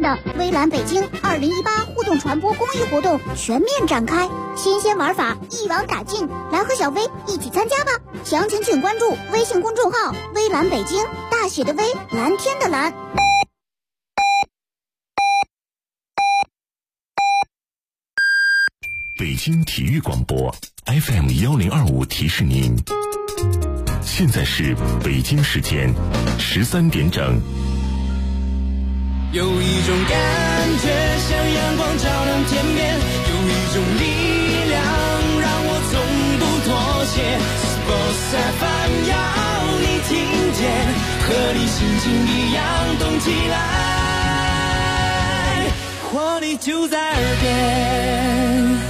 的微蓝北京2018互动传播公益活动全面展开，新鲜玩法一网打尽，来和小薇一起参加吧！详情请关注微信公众号“微蓝北京”，大写的微，蓝天的蓝。 北京体育广播 FM1025提示您，现在是北京时间13点整。 有一种感觉像阳光照亮天边，有一种力量让我从不妥协。Sports FM 要你听见，和你心情一样动起来，活力就在耳边。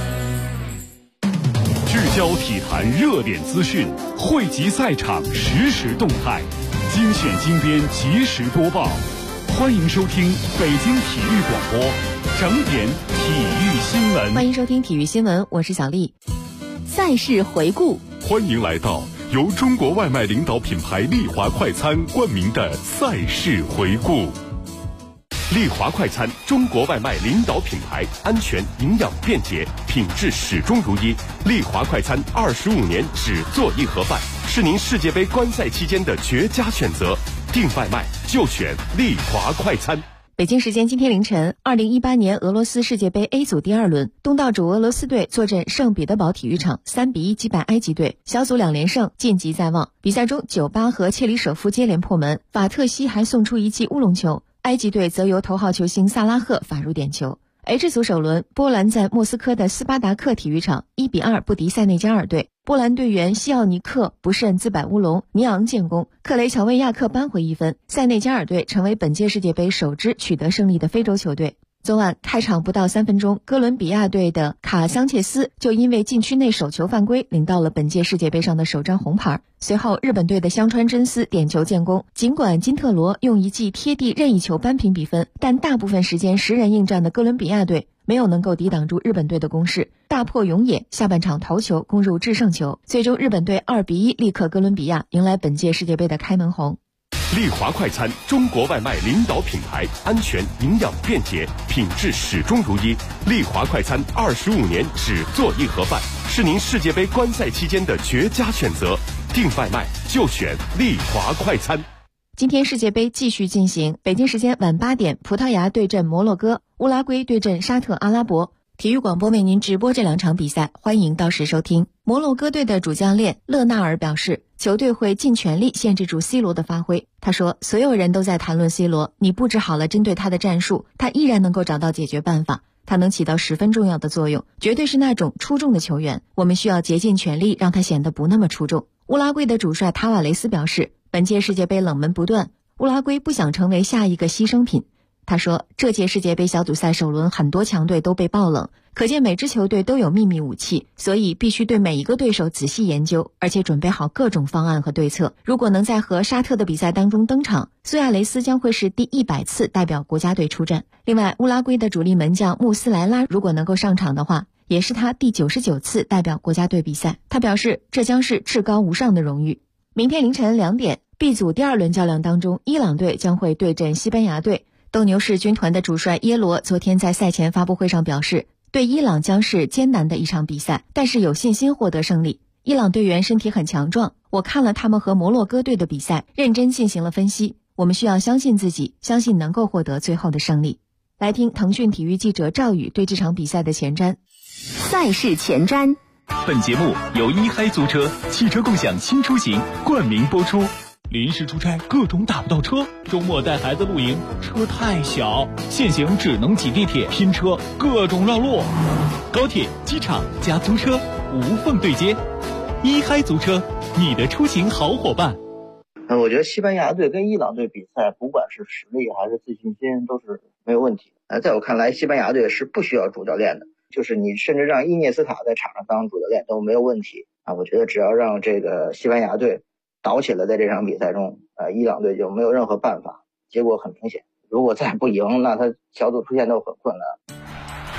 聚焦体坛热点资讯，汇集赛场实时动态，精选精编及时播报。欢迎收听北京体育广播整点体育新闻。 欢迎收听体育新闻，我是小丽。赛事回顾， 欢迎来到由中国外卖领导品牌丽华快餐冠名的赛事回顾。丽华快餐，中国外卖领导品牌，安全、营养、便捷，品质始终如一。丽华快餐25年只做一盒饭，是您世界杯观赛期间的绝佳选择。订外卖就选丽华快餐。 北京时间今天凌晨，2018年俄罗斯世界杯 A 组第2轮，东道主俄罗斯队坐镇圣彼得堡体育场3-1击败埃及队，小组2连胜，晋级在望。比赛中，酒吧和切里舍夫接连破门，法特西还送出一记乌龙球，埃及队则由头号球星萨拉赫罚入点球。H 组首轮，波兰在莫斯科的斯巴达克体育场1-2不敌塞内加尔队，波兰队员西奥尼克不慎自摆乌龙，尼昂建功，克雷乔维亚克扳回1分，塞内加尔队成为本届世界杯首支取得胜利的非洲球队。昨晚开场不到3分钟，哥伦比亚队的卡桑切斯就因为禁区内手球犯规，领到了本届世界杯上的首张红牌。随后，日本队的香川真司点球建功。尽管金特罗用一记贴地任意球扳平比分，但大部分时间10人应战的哥伦比亚队没有能够抵挡住日本队的攻势，大破永野下半场头球攻入制胜球，最终日本队2-1力克哥伦比亚，迎来本届世界杯的开门红。 丽华快餐，中国外卖领导品牌，安全、营养、便捷，品质始终如一。丽华快餐25年只做一盒饭，是您世界杯观赛期间的绝佳选择。订外卖就选丽华快餐。 今天世界杯继续进行，北京时间晚8点，葡萄牙对阵摩洛哥，乌拉圭对阵沙特阿拉伯。体育广播为您直播这2场比赛，欢迎到时收听。摩洛哥队的主教练勒纳尔表示，球队会尽全力限制住 C 罗的发挥。他说，所有人都在谈论 C 罗，你布置好了针对他的战术，他依然能够找到解决办法，他能起到十分重要的作用，绝对是那种出众的球员，我们需要竭尽全力让他显得不那么出众。乌拉圭的主帅塔瓦雷斯表示，本届世界杯冷门不断，乌拉圭不想成为下一个牺牲品。他说，这届世界杯小组赛首轮很多强队都被爆冷，可见每支球队都有秘密武器，所以必须对每一个对手仔细研究，而且准备好各种方案和对策。如果能在和沙特的比赛当中登场，苏亚雷斯将会是第100次代表国家队出战。另外，乌拉圭的主力门将穆斯莱拉如果能够上场的话，也是他第99次代表国家队比赛。他表示，这将是至高无上的荣誉。明天凌晨2点，B 组第2轮较量当中，伊朗队将会对阵西班牙队。斗牛士军团的主帅耶罗昨天在赛前发布会上表示，对伊朗将是艰难的一场比赛，但是有信心获得胜利。伊朗队员身体很强壮，我看了他们和摩洛哥队的比赛，认真进行了分析，我们需要相信自己，相信能够获得最后的胜利。来听腾讯体育记者赵宇对这场比赛的前瞻。 赛事前瞻。 本节目由一嗨租车汽车共享新出行冠名播出。临时出差各种打不到车，周末带孩子露营车太小，现行只能挤地铁拼车，各种绕路。高铁、机场加租车无缝对接，一嗨租车，你的出行好伙伴。 我觉得西班牙队跟伊朗队比赛，不管是实力还是自信心都是没有问题的。在我看来，西班牙队是不需要主教练的，就是你甚至让伊涅斯塔在场上当主教练都没有问题啊。我觉得只要让这个西班牙队倒起来，在这场比赛中，伊朗队就没有任何办法，结果很明显，如果再不赢，那他小组出线都很困难。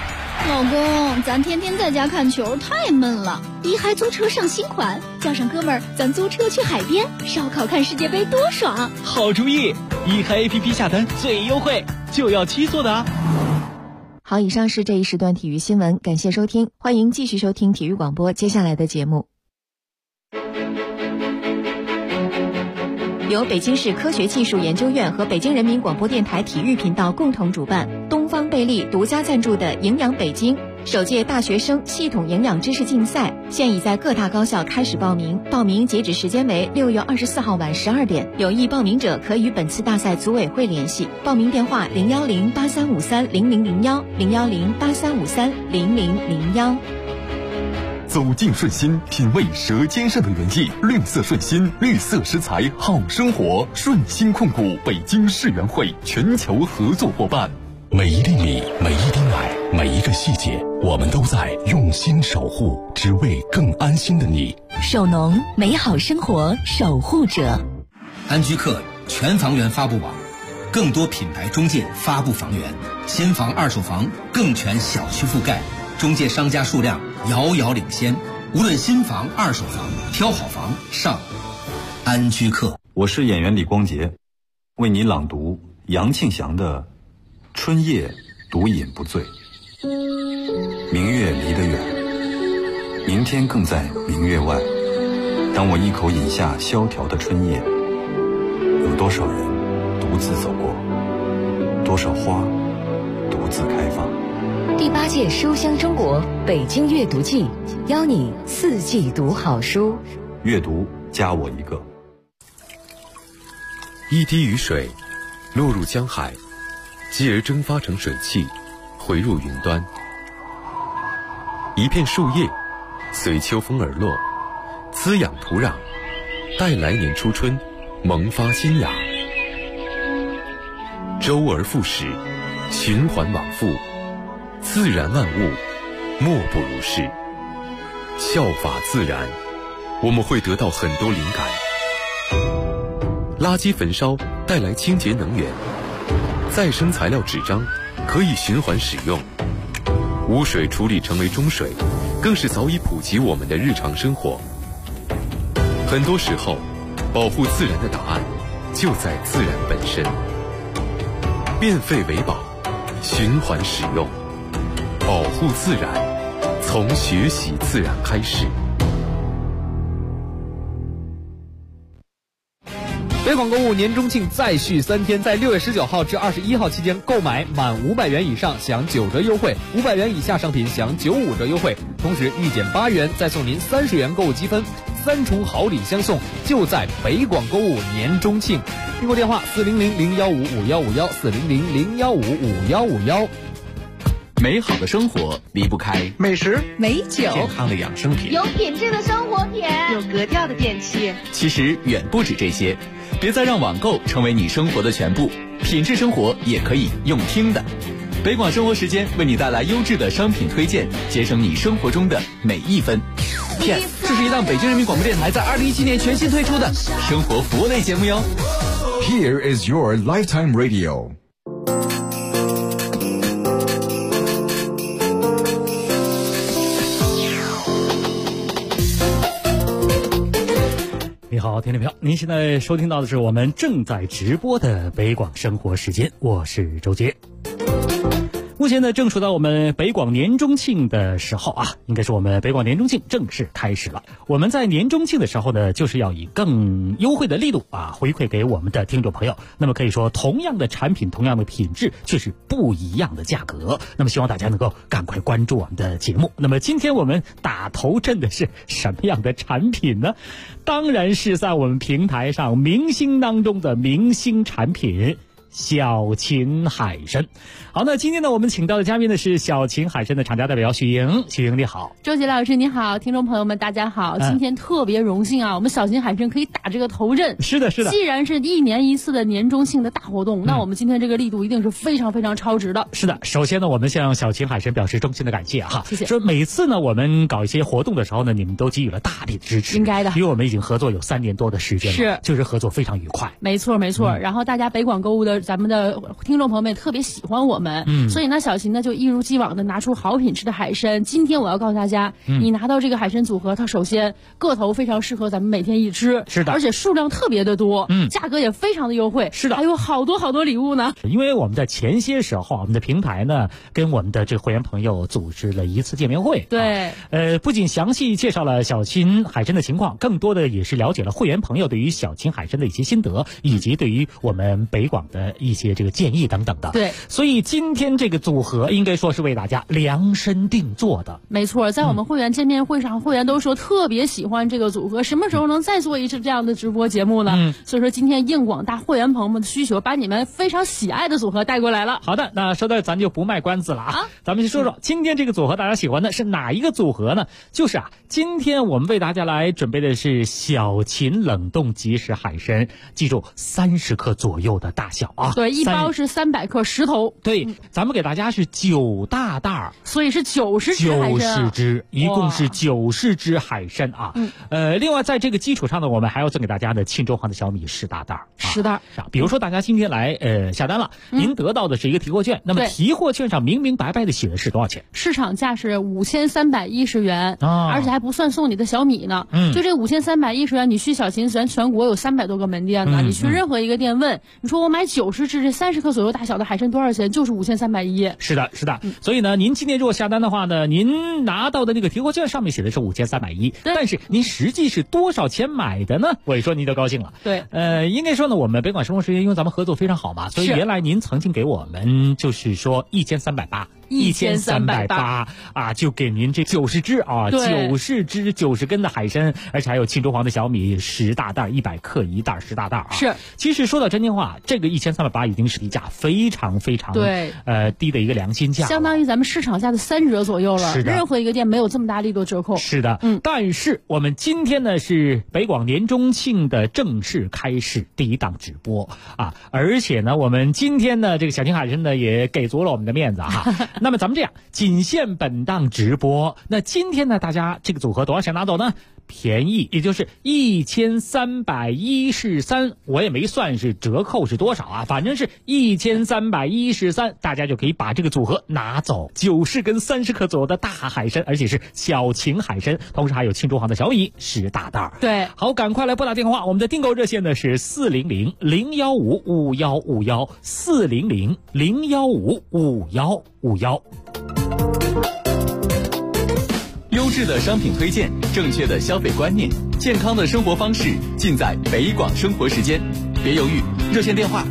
老公，咱天天在家看球太闷了，一嗨租车上新款，叫上哥们儿，咱租车去海边烧烤看世界杯多爽！ 好主意，一嗨 APP 下单最优惠，就要7座的啊！ 好，以上是这一时段体育新闻，感谢收听，欢迎继续收听体育广播接下来的节目。由北京市科学技术研究院和北京人民广播电台体育频道共同主办，东方贝利独家赞助的营养北京首届大学生系统营养知识竞赛现已在各大高校开始报名，报名截止时间为6月24号晚12点，有意报名者可与本次大赛组委会联系，报名电话01083530001 01083530001。 走进顺心，品味舌尖上的原意。绿色顺心，绿色食材好生活。顺心控股北京世园会全球合作伙伴。 每一粒米，每一滴奶，每一个细节，我们都在用心守护，只为更安心的你。 首农，美好生活守护者。 安居客全房源发布网，更多品牌中介发布房源，新房二手房更全小区覆盖，中介商家数量遥遥领先，无论新房二手房，挑好房上安居客。 我是演员李光洁，为你朗读杨庆祥的《春夜独饮不醉》。明月离得远，明天更在明月外。当我一口饮下萧条的春夜，有多少人独自走过，多少花独自开放。 第8届书香中国北京阅读季，邀你4季读好书。 阅读加我一个。 一滴雨水落入江海，继而蒸发成水汽，回入云端。一片树叶随秋风而落，滋养土壤，待来年初春萌发新芽。周而复始，循环往复，自然万物莫不如是。效法自然，我们会得到很多灵感。垃圾焚烧带来清洁能源，再生材料纸张可以循环使用，污水处理成为中水，更是早已普及我们的日常生活。很多时候，保护自然的答案就在自然本身。变废为宝，循环使用，保护自然，从学习自然开始。 北广购物年中庆再续3天，在6月19号至21号期间，购买满500元以上享9折优惠，500元以下商品享95折优惠，同时预减8元再送您30元购物积分，3重好礼相送，就在北广购物年中庆。订购电话400-015-5151，400-015-5151。 美好的生活离不开美食、 美酒、 健康的养生品， 有品质的生活品， 有格调的电器。 其实远不止这些，别再让网购成为你生活的全部，品质生活也可以用听的。北广生活时间为你带来优质的商品推荐，节省你生活中的每一分。Yes， 这是一档北京人民广播电台在2017年全新推出的生活服务类节目哟。 Here is your lifetime radio。 你好，听众朋友，您现在收听到的是我们正在直播的北广生活时间，我是周杰。目前呢，正处到我们北广年中庆的时候啊，应该是我们北广年中庆正式开始了。我们在年中庆的时候呢，就是要以更优惠的力度啊，回馈给我们的听众朋友。那么可以说，同样的产品，同样的品质，却是不一样的价格。那么希望大家能够赶快关注我们的节目。那么今天我们打头阵的是什么样的产品呢？当然是在我们平台上明星当中的明星产品。小秦海参。好，那今天呢，我们请到的嘉宾呢是小秦海参的厂家代表许莹。许莹你好。 周杰老师你好，听众朋友们大家好，今天特别荣幸啊，我们小秦海参可以打这个头阵。 是的是的， 既然是1年1次的年中庆的大活动，那我们今天这个力度一定是非常非常超值的。 是的，首先呢，我们向小秦海参表示衷心的感谢哈， 谢谢。 说每次呢我们搞一些活动的时候呢，你们都给予了大力的支持， 应该的， 因为我们已经合作有3年多的时间了， 是， 就是合作非常愉快。 没错没错，然后大家北广购物的得咱们的听众朋友们也特别喜欢我们，所以呢，小琴呢就一如既往的拿出好品质的海参。今天我要告诉大家，你拿到这个海参组合，它首先个头非常适合咱们每天一吃， 是的， 而且数量特别的多，价格也非常的优惠， 是的， 还有好多礼物呢。 因为我们在前些时候，我们的平台呢跟我们的这个会员朋友组织了一次见面会， 对， 不仅详细介绍了小秦海参的情况，更多的也是了解了会员朋友对于小秦海参的一些心得，以及对于我们北广的一些这个建议等等的。 对， 所以今天这个组合应该说是为大家量身定做的。 没错，在我们会员见面会上，会员都说特别喜欢这个组合，什么时候能再做一次这样的直播节目呢？所以说今天应广大会员朋友们的需求，把你们非常喜爱的组合带过来了。 好的，那说到咱就不卖关子了啊，咱们就说说今天这个组合大家喜欢的是哪一个组合呢？就是今天我们为大家来准备的是小秦冷冻即食海参，记住30克左右的大小啊。 对，一包是300克10头。 对，咱们给大家是9大袋， 所以是90只海参 90只，一共是90只海参啊。另外在这个基础上呢，我们还要赠给大家的庆州黄的小米10大袋 ，10袋。 比如说大家今天来下单了，您得到的是一个提货券，那么提货券上明明白白的写的是多少钱？ 市场价是5310元，而且还不算送你的小米呢。就这5310元，你去小秦咱全国有300多个门店呢，你去任何一个店问，你说我买90只这30克左右大小的海参多少钱？就是5310。 是的，是的。所以呢，您今天如果下单的话呢，您拿到的那个提货券上面写的是5310，但是您实际是多少钱买的呢？我一说您就高兴了。 对， 应该说呢，我们北广生活时间因为咱们合作非常好嘛，所以原来您曾经给我们就是说1380啊，就给您这90只啊，90只90根的海参，而且还有庆州黄的小米10大袋，100克一袋10大袋啊。 是， 其实说到真心话，这个1380已经是低价非常非常对低的一个良心价， 相当于咱们市场价的3折左右了。 是的， 任何一个店没有这么大力度折扣。 是的，但是我们今天呢是北广年中庆的正式开始第一档直播啊，而且呢我们今天呢这个小秦海参呢也给足了我们的面子啊。那么咱们这样，仅限本档直播。那今天呢大家这个组合多少钱拿走呢？便宜，也就是1313，我也没算是折扣是多少啊，反正是1313，大家就可以把这个组合拿走，90根30克左右的大海参，而且是小秦海参，同时还有庆州黄的小米10大袋。 对， 好，赶快来拨打电话，我们的订购热线呢是400-015-5151，400-015-5151。 优质的商品推荐，正确的消费观念，健康的生活方式，尽在北广生活时间。别犹豫，热线电话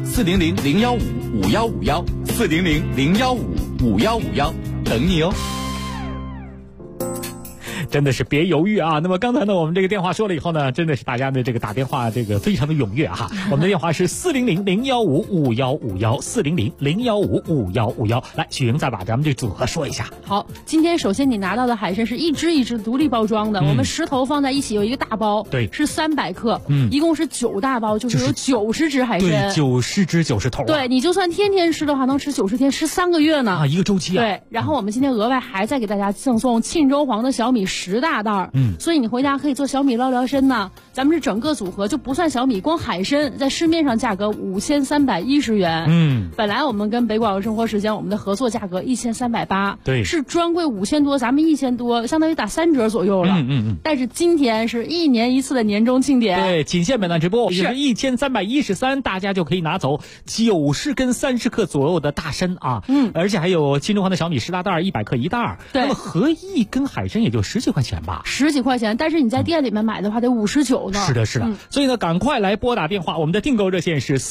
400-015-5151，400-015-5151，等你哦。 真的是别犹豫啊！那么刚才呢，我们这个电话说了以后呢，真的是大家的这个打电话这个非常的踊跃哈。我们的电话是400-015-5151，400-015-5151。来，许莹再把咱们这组合说一下。 好，今天首先你拿到的海参是一只一只独立包装的，我们10头放在一起有一个大包， 对， 是300克，一共是9大包，就是有90只海参， 对，90只90头。 对，你就算天天吃的话，能吃90天，吃3个月呢啊，一个周期啊。 对，然后我们今天额外还再给大家赠送庆州黄的小米10大袋，所以你回家可以做小米捞聊参呢。咱们是整个组合就不算小米，光海参在市面上价格5310元，本来我们跟北广生活时间我们的合作价格1380， 对， 是专柜5000多，咱们1000多，相当于打3折左右了，但是今天是1年1次的年终庆典， 对，仅限本档直播，是1313，大家就可以拿走90根30克左右的大参啊，而且还有庆州黄的小米10大袋，100克一袋， 对， 那么合一根海参也就10几块钱吧 ，10几块钱，但是你在店里面买的话得59呢。 是的，是的，所以呢，赶快来拨打电话，我们的订购热线是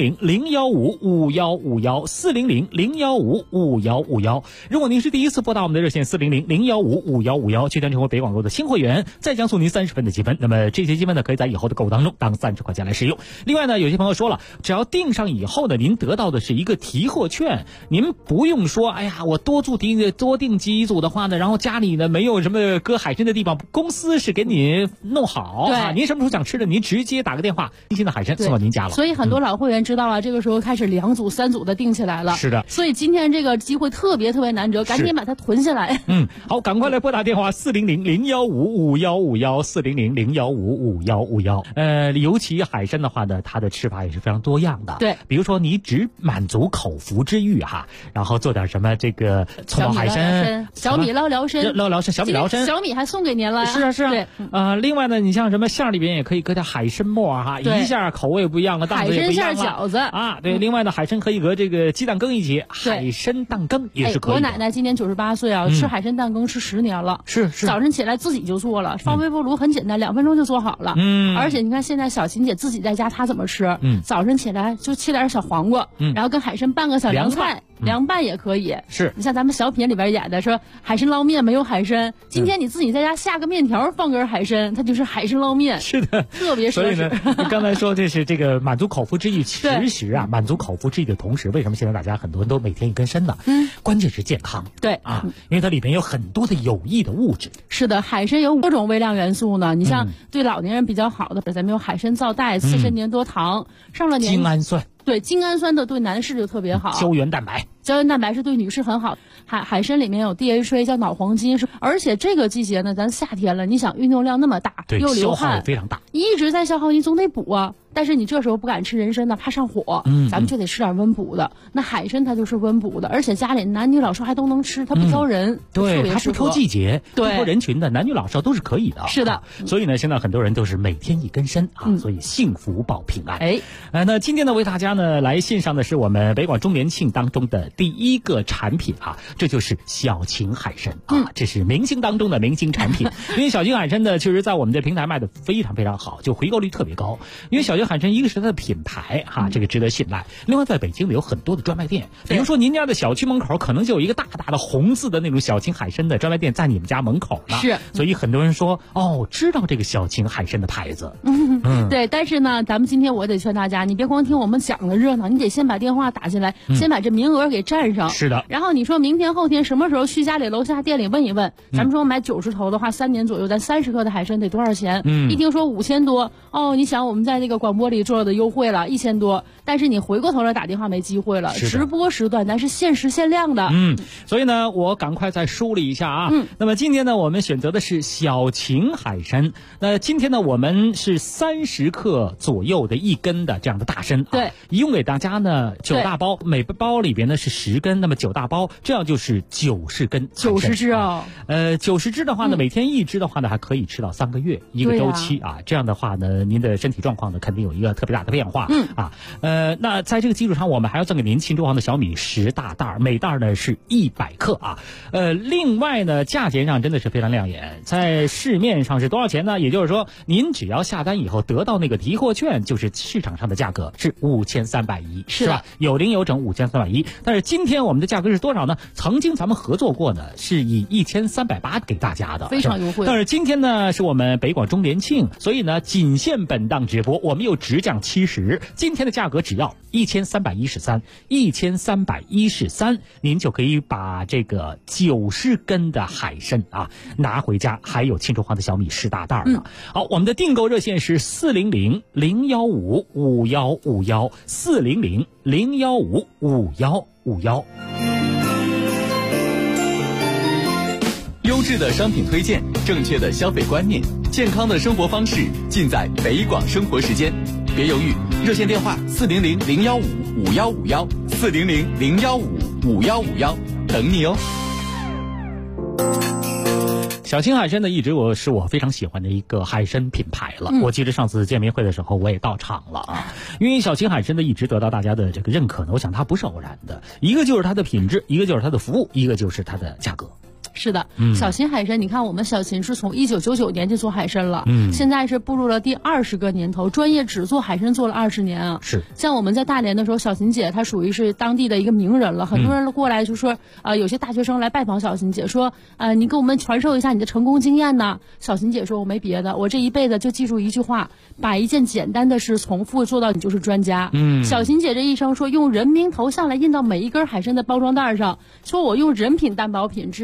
400-015-5151，400-015-5151。如果您是第一次拨打我们的热线400-015-5151，确定成为北广购的新会员，再将送您30分的积分。那么这些积分呢，可以在以后的购物当中当30块钱来使用。另外呢，有些朋友说了，只要订上以后呢，您得到的是一个提货券，您不用说，哎呀，我多订几组的话呢，然后家里呢没有什么合海参的地方，公司是给你弄好啊。您什么时候想吃的，您直接打个电话，新鲜的海参送到您家了。 所以很多老会员知道了，这个时候开始2组、3组的订起来了。 是的， 所以今天这个机会特别难得，赶紧把它囤下来。 好，赶快来拨打电话400-015-5151，400-015-5151。尤其海参的话呢，它的吃法也是非常多样的。 对， 比如说你只满足口腹之欲哈，然后做点什么这个葱爆海参、 小米捞辽参、 小米辽参， 小米还送给您了。 是啊。 对， 另外呢，你像什么馅里边也可以搁点海参末哈，一下口味不一样了，档次也不一样了。 海参馅饺子啊，对。另外呢，海参可以搁这个鸡蛋羹一起，海参蛋羹也是可以的。 我奶奶今年98岁啊，吃海参蛋羹吃10年了。 是。 早晨起来自己就做了，放微波炉很简单，2分钟就做好了。而且你看现在小琴姐自己在家，她怎么吃？早晨起来就切点小黄瓜，然后跟海参拌个小凉菜。凉拌也可以， 是你像咱们小品里边演的说海参捞面没有海参，今天你自己在家下个面条放根海参，它就是海参捞面。 是的， 特别所以呢，刚才说这是这个满足口腹之欲，其实啊，满足口腹之欲的同时，为什么现在大家很多人都每天一根参呢？关键是健康。 对啊，因为它里面有很多的有益的物质。 是的，海参有多种微量元素呢。你像对老年人比较好的，咱们有海参皂苷、刺参粘多糖，上了年精氨酸。 对，精氨酸的对男士就特别好。 胶原蛋白是对女士很好。海参里面有 DHA 叫脑黄金，而且这个季节呢，咱夏天了，你想运动量那么大，又流汗， 消耗非常大， 一直在消耗，你总得补啊。但是你这时候不敢吃人参呢，怕上火，咱们就得吃点温补的。那海参它就是温补的，而且家里男女老少还都能吃，它不挑人， 对，它不挑季节，不挑人群的，男女老少都是可以的。 是的， 所以呢，现在很多人都是每天一根参啊，所以幸福保平安。那今天呢，为大家呢来献上的是我们北广周年庆当中的第一个产品啊，这就是小秦海参啊，这是明星当中的明星产品。因为小秦海参呢，确实在我们的平台卖的非常非常好，就回购率特别高。因为小秦海参一个是它的品牌哈，这个值得信赖。另外，在北京呢有很多的专卖店，比如说您家的小区门口可能就有一个大大的红字的那种小秦海参的专卖店在你们家门口呢。 是， 所以很多人说知道这个小秦海参的牌子。 对，但是呢，咱们今天我得劝大家，你别光听我们讲的热闹，你得先把电话打进来，先把这名额给占上。 是的。 然后你说明天后天什么时候去家里楼下店里问一问，咱们说买90头的话，3年左右，咱30克的海参得多少钱？一听说5000多，你想我们在那个广播里做的优惠了1000多，但是你回过头来打电话没机会了。直播时段咱是限时限量的。 所以呢，我赶快再梳理一下啊。那么今天呢，我们选择的是小秦海参。那今天呢，我们是30克左右的1根的这样的大参。 对， 一共给大家呢9大包，每包里边呢是10根，那么9大包，这样就是90根。 90只啊 ，90只的话呢，每天1只的话呢，还可以吃到3个月一个周期啊。这样的话呢，您的身体状况呢，肯定有一个特别大的变化。那在这个基础上，我们还要赠给您庆州行的小米10大袋，每袋呢是100克啊。另外呢，价钱上真的是非常亮眼，在市面上是多少钱呢？也就是说，您只要下单以后得到那个提货券，就是市场上的价格是5310，是吧？有零有整5310。但是今天我们的价格是多少呢？曾经咱们合作过呢，是以1380给大家的， 非常优惠。 但是今天呢，是我们北广周年庆，所以呢，仅限本档直播，我们又直降70，今天的价格只要1313，您就可以把这个90根的海参啊拿回家，还有庆州行的小米10大袋呢。好，我们的订购热线是400-015-5151，400-015-5151。 优质的商品推荐，正确的消费观念，健康的生活方式，尽在北广生活时间。别犹豫，热线电话400-015-5151，400-015-5151，等你哦。 小秦海参呢，一直是我非常喜欢的一个海参品牌了。我记得上次见面会的时候，我也到场了啊。因为小秦海参呢，一直得到大家的这个认可呢，我想它不是偶然的，一个就是它的品质，一个就是它的服务，一个就是它的价格。 是的，小秦海参，你看我们小秦是从1999年就做海参了，现在是步入了第20个年头，专业只做海参做了20年啊。 是， 像我们在大连的时候，小秦姐她属于是当地的一个名人了，很多人过来就说，有些大学生来拜访小秦姐，说，你给我们传授一下你的成功经验呢。小秦姐说，我没别的，我这一辈子就记住一句话，把一件简单的事重复做到你就是专家。小秦姐这一生说，用人名头像来印到每一根海参的包装袋上，说我用人品担保品质，我这一辈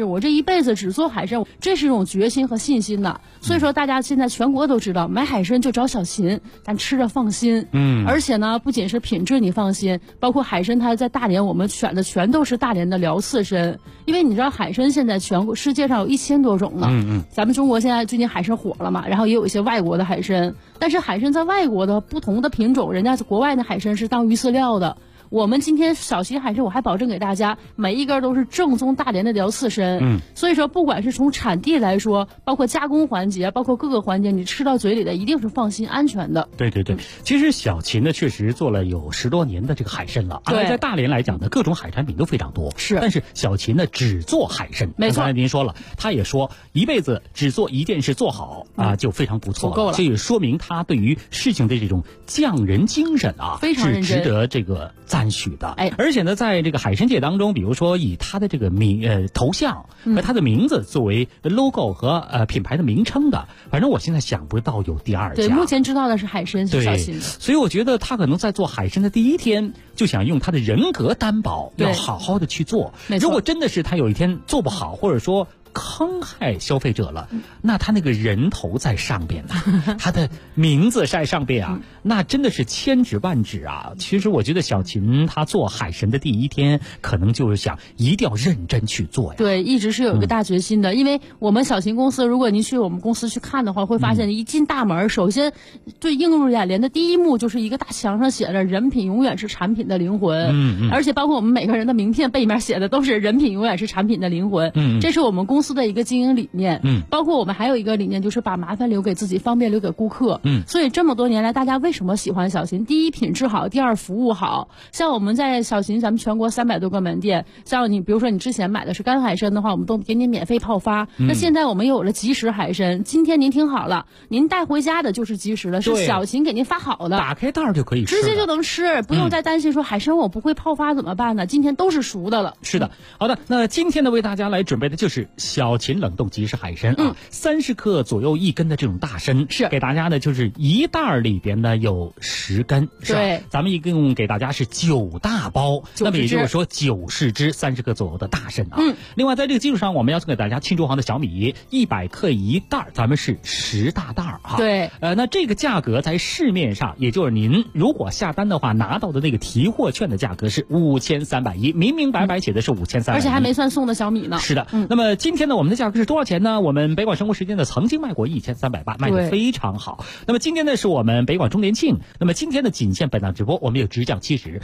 辈子只做海参，这是一种决心和信心的。所以说大家现在全国都知道，买海参就找小秦，咱吃着放心。而且呢，不仅是品质你放心，包括海参它在大连我们选的全都是大连的辽刺参，因为你知道海参现在全国世界上有1000多种呢。咱们中国现在最近海参火了嘛，然后也有一些外国的海参，但是海参在外国的不同的品种，人家国外的海参是当鱼饲料的。我们今天小秦海参，我还保证给大家每一根都是正宗大连的辽刺参。所以说不管是从产地来说，包括加工环节，包括各个环节，你吃到嘴里的一定是放心安全的。 对，其实小秦呢确实做了有10多年的这个海参了。在大连来讲呢，各种海产品都非常多。是，但是小秦呢只做海参。没错，刚才您说了，他也说一辈子只做一件事做好就非常不错了，足够了。这也说明他对于事情的这种匠人精神非常认真，是值得这个赞许的。而且呢，在这个海参界当中，比如说以他的这个头像和他的名字作为 logo 和品牌的名称的，反正我现在想不到有第二家。对， 目前知道的是海参是小秦的。 所以我觉得他可能在做海参的第一天就想用他的人格担保，要好好的去做。如果真的是他有一天做不好，或者说坑害消费者了，那他那个人头在上边呢，他的名字在上边啊，那真的是千指万指啊。其实我觉得小秦他做海参的第一天，可能就是想一定要认真去做呀。 对，一直是有一个大决心的。因为我们小秦公司，如果您去我们公司去看的话，会发现一进大门，首先对映入眼帘的第一幕就是一个大墙上写着"人品永远是产品的灵魂"。而且包括我们每个人的名片背面写的都是"人品永远是产品的灵魂"。这是我们公司的一个经营理念。包括我们还有一个理念，就是把麻烦留给自己，方便留给顾客。所以这么多年来，大家为什么喜欢小秦？第一，品质好；第二，服务好。像我们在小秦，咱们全国300多个门店，像你比如说你之前买的是干海参的话，我们都给你免费泡发。那现在我们又有了即食海参，今天您听好了，您带回家的就是即食的，是小秦给您发好的， 打开袋就可以吃， 直接就能吃，不用再担心说海参我不会泡发怎么办呢？今天都是熟的了。 是的，好的，那今天呢为大家来准备的就是小秦冷冻即食海参30克左右1根的这种大参，是给大家呢就是一袋里边呢有10根，是吧？对，咱们一共给大家是9大包，那么也就是说90只30克左右的大参啊。另外在这个基础上，我们要送给大家庆州行的小米100克一袋，咱们是10大袋哈。 对， 那这个价格在市面上，也就是您如果下单的话拿到的那个提货券的价格是5310，明明白白写的是5310， 而且还没算送的小米呢。 是的，那么今天呢我们的价格是多少钱呢？我们北广生活时间呢曾经卖过1380，卖得非常好。那么今天呢是我们北广周年庆，那么今天的仅限本档直播，我们有直降70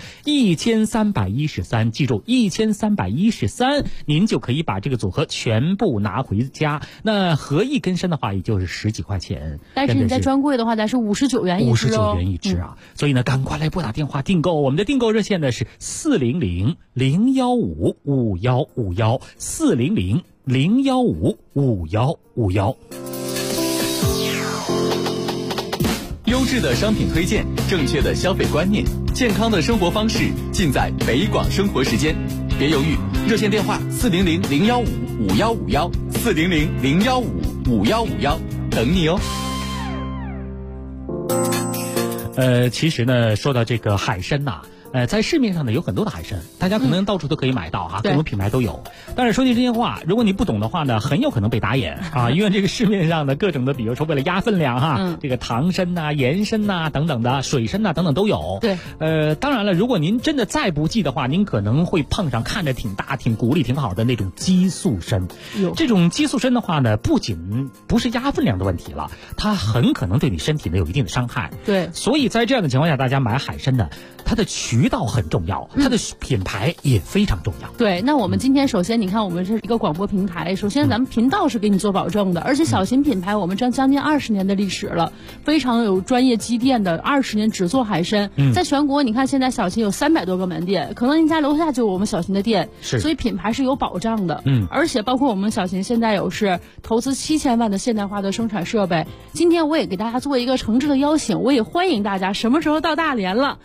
1313，记住1313，您就可以把这个组合全部拿回家。那合一根参的话，也就是10几块钱， 但是你在专柜的话，咱是59元一只 ，59元一只啊。所以呢，赶快来拨打电话订购，我们的订购热线呢是400-015-5151，400-015-5151。 优质的商品推荐，正确的消费观念，健康的生活方式，尽在北广生活时间。别犹豫，热线电话400-015-5151，400-015-5151，等你哦。 其实呢，说到这个海参呐，在市面上呢有很多的海参，大家可能到处都可以买到哈，各种品牌都有。但是说句真心话，如果你不懂的话呢，很有可能被打眼啊，因为这个市面上的各种的，比如说为了压分量哈，这个糖参呐、盐参呐等等的，水参呐等等都有。 对， 当然了，如果您真的再不济的话，您可能会碰上看着挺大、挺骨力挺好的那种激素参。这种激素参的话呢，不仅不是压分量的问题了，它很可能对你身体呢有一定的伤害。 对， 所以在这样的情况下，大家买海参呢，它的渠道很重要，它的品牌也非常重要。 对，那我们今天首先你看，我们是一个广播平台，首先咱们频道是给你做保证的，而且小秦品牌我们将近20年的历史了，非常有专业积淀的，20年只做海参。在全国你看现在小秦有300多个门店，可能您家楼下就有我们小秦的店，所以品牌是有保障的。而且包括我们小秦现在有是投资7000万的现代化的生产设备。今天我也给大家做一个诚挚的邀请，我也欢迎大家什么时候到大连了，去小秦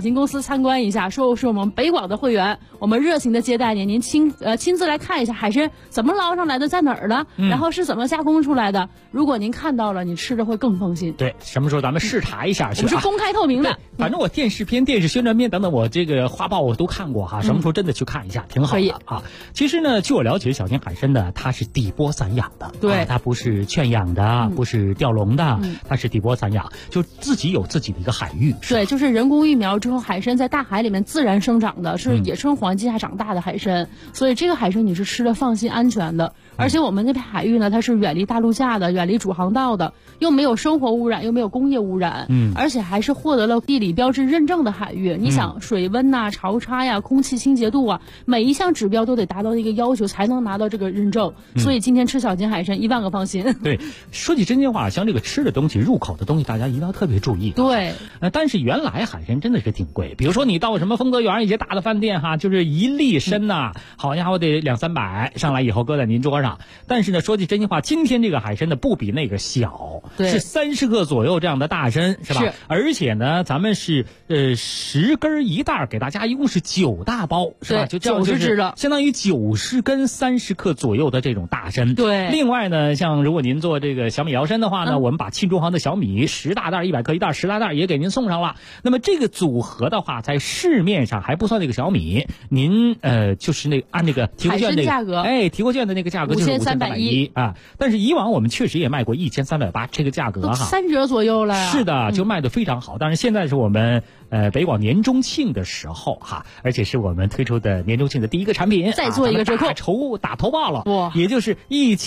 金公司参观一下，说是我们北广的会员，我们热情的接待您，您亲自来看一下海参怎么捞上来的，在哪儿了，然后是怎么加工出来的。如果您看到了，你吃着会更放心。 对，什么时候咱们视察一下去？ 我们是公开透明的。 反正我电视片、电视宣传片等等，我这个画报我都看过哈。什么时候真的去看一下，挺好的啊。其实呢，据我了解，小金海参呢，它是底波散养的， 对， 它不是圈养的，不是钓笼的，它是底波散养，就自己有自己的一个海域。 对，就是人工育苗之后，海参在大海里面自然生长的，是野生黄金下长大的海参，所以这个海参你是吃的放心安全的。而且我们那片海域呢，它是远离大陆架的，远离主航道的，又没有生活污染，又没有工业污染，而且还是获得了地理标志认证的海域。你想水温呐、潮差呀、空气清洁度啊，每一项指标都得达到一个要求，才能拿到这个认证。所以今天吃小金海参10000个放心。 对，说起真心话，像这个吃的东西、入口的东西，大家一定要特别注意。 对， 但是原来海参真的是挺贵，比如说你到什么丰泽园一些大的饭店哈，就是一粒参呐，好家伙得200-300，上来以后搁在您桌上。但是呢，说句真心话，今天这个海参呢不比那个小，是30克左右这样的大参，是吧？是。而且呢，咱们是10根1袋，给大家一共是9大包，是吧？就这样 90只了， 相当于90根30克左右的这种大参。 对。 另外呢，像如果您做这个小米摇参的话呢，我们把沁中航的小米10大袋100克1袋10大袋也给您送上了。那么这个组合的话，在市面上还不算那个小米，您就是那个按那个提货券那个价格， 提货券的那个价格就是5310啊。但是以往我们确实也卖过1380这个价格哈 ，3折左右了。 是的，就卖得非常好。但是现在是我们北广年中庆的时候哈，而且是我们推出的年中庆的第一个产品， 再做一个折扣， 打头报了哇， 也就是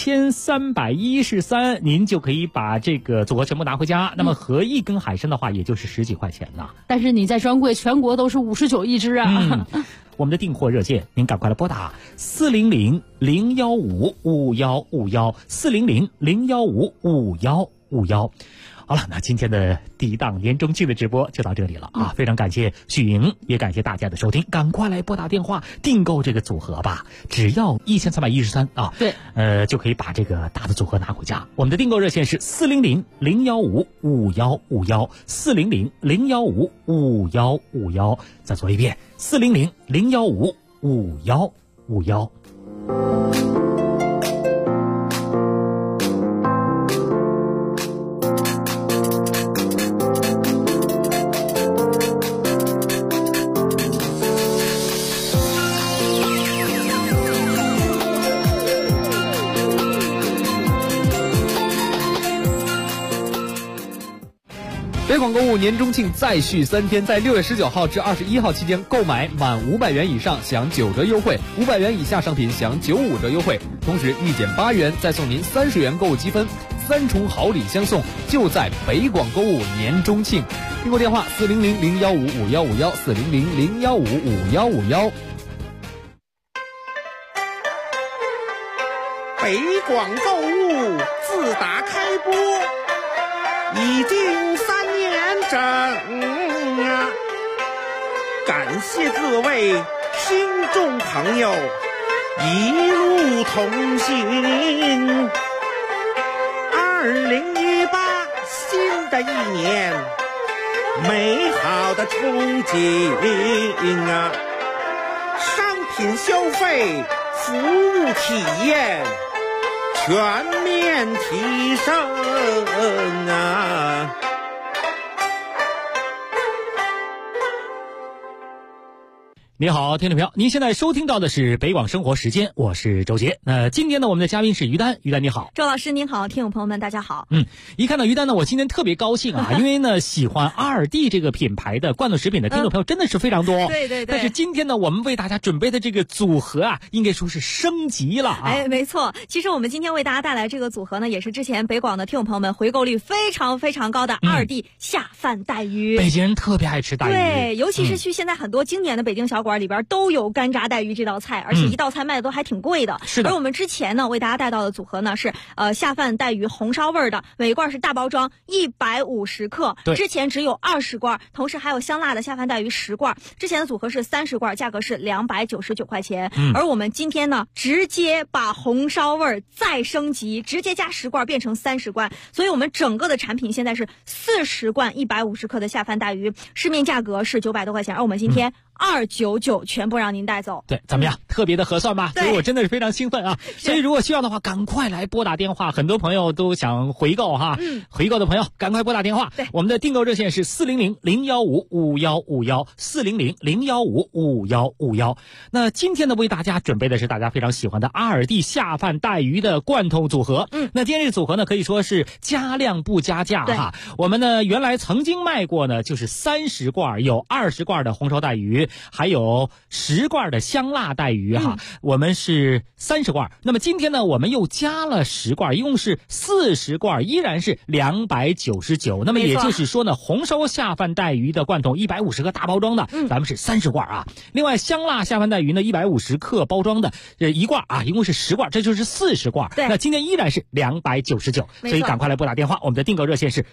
1313，您就可以把这个组合全部拿回家。那么合一根海参的话，也就是10几块钱呢。 但是你在专柜全国都是59一只啊。 我们的订货热线，您赶快来拨打400-015-5151，400-015-5151。好了，那今天的第一档年中庆的直播就到这里了啊！非常感谢许莹，也感谢大家的收听，赶快来拨打电话订购这个组合吧，只要1313啊， 对， 就可以把这个大的组合拿回家。我们的订购热线是400-015-5151，400-015-5151，再说一遍，400-015-5151。 北广购物年中庆再续3天，在6月19号至21号期间，购买满500元以上享9折优惠，500元以下商品享95折优惠，同时1减8元再送您30元购物积分，3重好礼相送，就在北广购物年中庆。订购电话400-015-5151，400-015-5151。 北广购物自打开播已经3年整啊！感谢各位听众朋友一路同行。2018新的一年，美好的憧憬啊！商品消费、服务体验全面提升啊！ 你好，听众朋友，您现在收听到的是北广生活时间，我是周杰。今天呢，我们的嘉宾是于丹，于丹你好。 周老师您好，听众朋友们大家好。 一看到于丹呢，我今天特别高兴啊，因为呢，喜欢2D 这个品牌的罐头食品的听众朋友真的是非常多。 对对对。 但是今天呢，我们为大家准备的这个组合啊，应该说是升级了啊。 哎，没错。其实我们今天为大家带来这个组合呢，也是之前北广的听众朋友们回购率非常非常高的2D 下饭带鱼。 北京人特别爱吃带鱼。 对，尤其是去现在很多经典的北京小馆馆里边都有干炸带鱼这道菜，而且一道菜卖的都还挺贵的。 是的。 而我们之前呢为大家带到的组合呢是下饭带鱼红烧味的，每罐是大包装150克，之前只有20罐，同时还有香辣的下饭带鱼10罐，之前的组合是30罐，价格是299块钱。而我们今天呢直接把红烧味再升级，直接加10罐变成30罐，所以我们整个的产品现在是40罐150克的下饭带鱼，市面价格是900多块钱，而我们今天299全部让您带走。 对，怎么样？特别的合算吧？所以我真的是非常兴奋啊！所以如果需要的话，赶快来拨打电话。很多朋友都想回购哈，回购的朋友赶快拨打电话。对，我们的订购热线是400-015-5151，400-015-5151。那今天呢，为大家准备的是大家非常喜欢的阿尔蒂下饭带鱼的罐头组合。那今天这个组合呢，可以说是加量不加价哈。我们呢原来曾经卖过呢，就是30罐，有20罐的红烧带鱼，还有10罐的香辣带鱼哈。我们是30罐，那么今天呢，我们又加了10罐，一共是40罐，依然是299。那么也就是说呢，红烧下饭带鱼的罐头150克大包装的，咱们是30罐啊。另外香辣下饭带鱼呢，150克包装的1罐啊，一共是10罐，这就是40罐。那今天依然是299，所以赶快来拨打电话，我们的订购热线是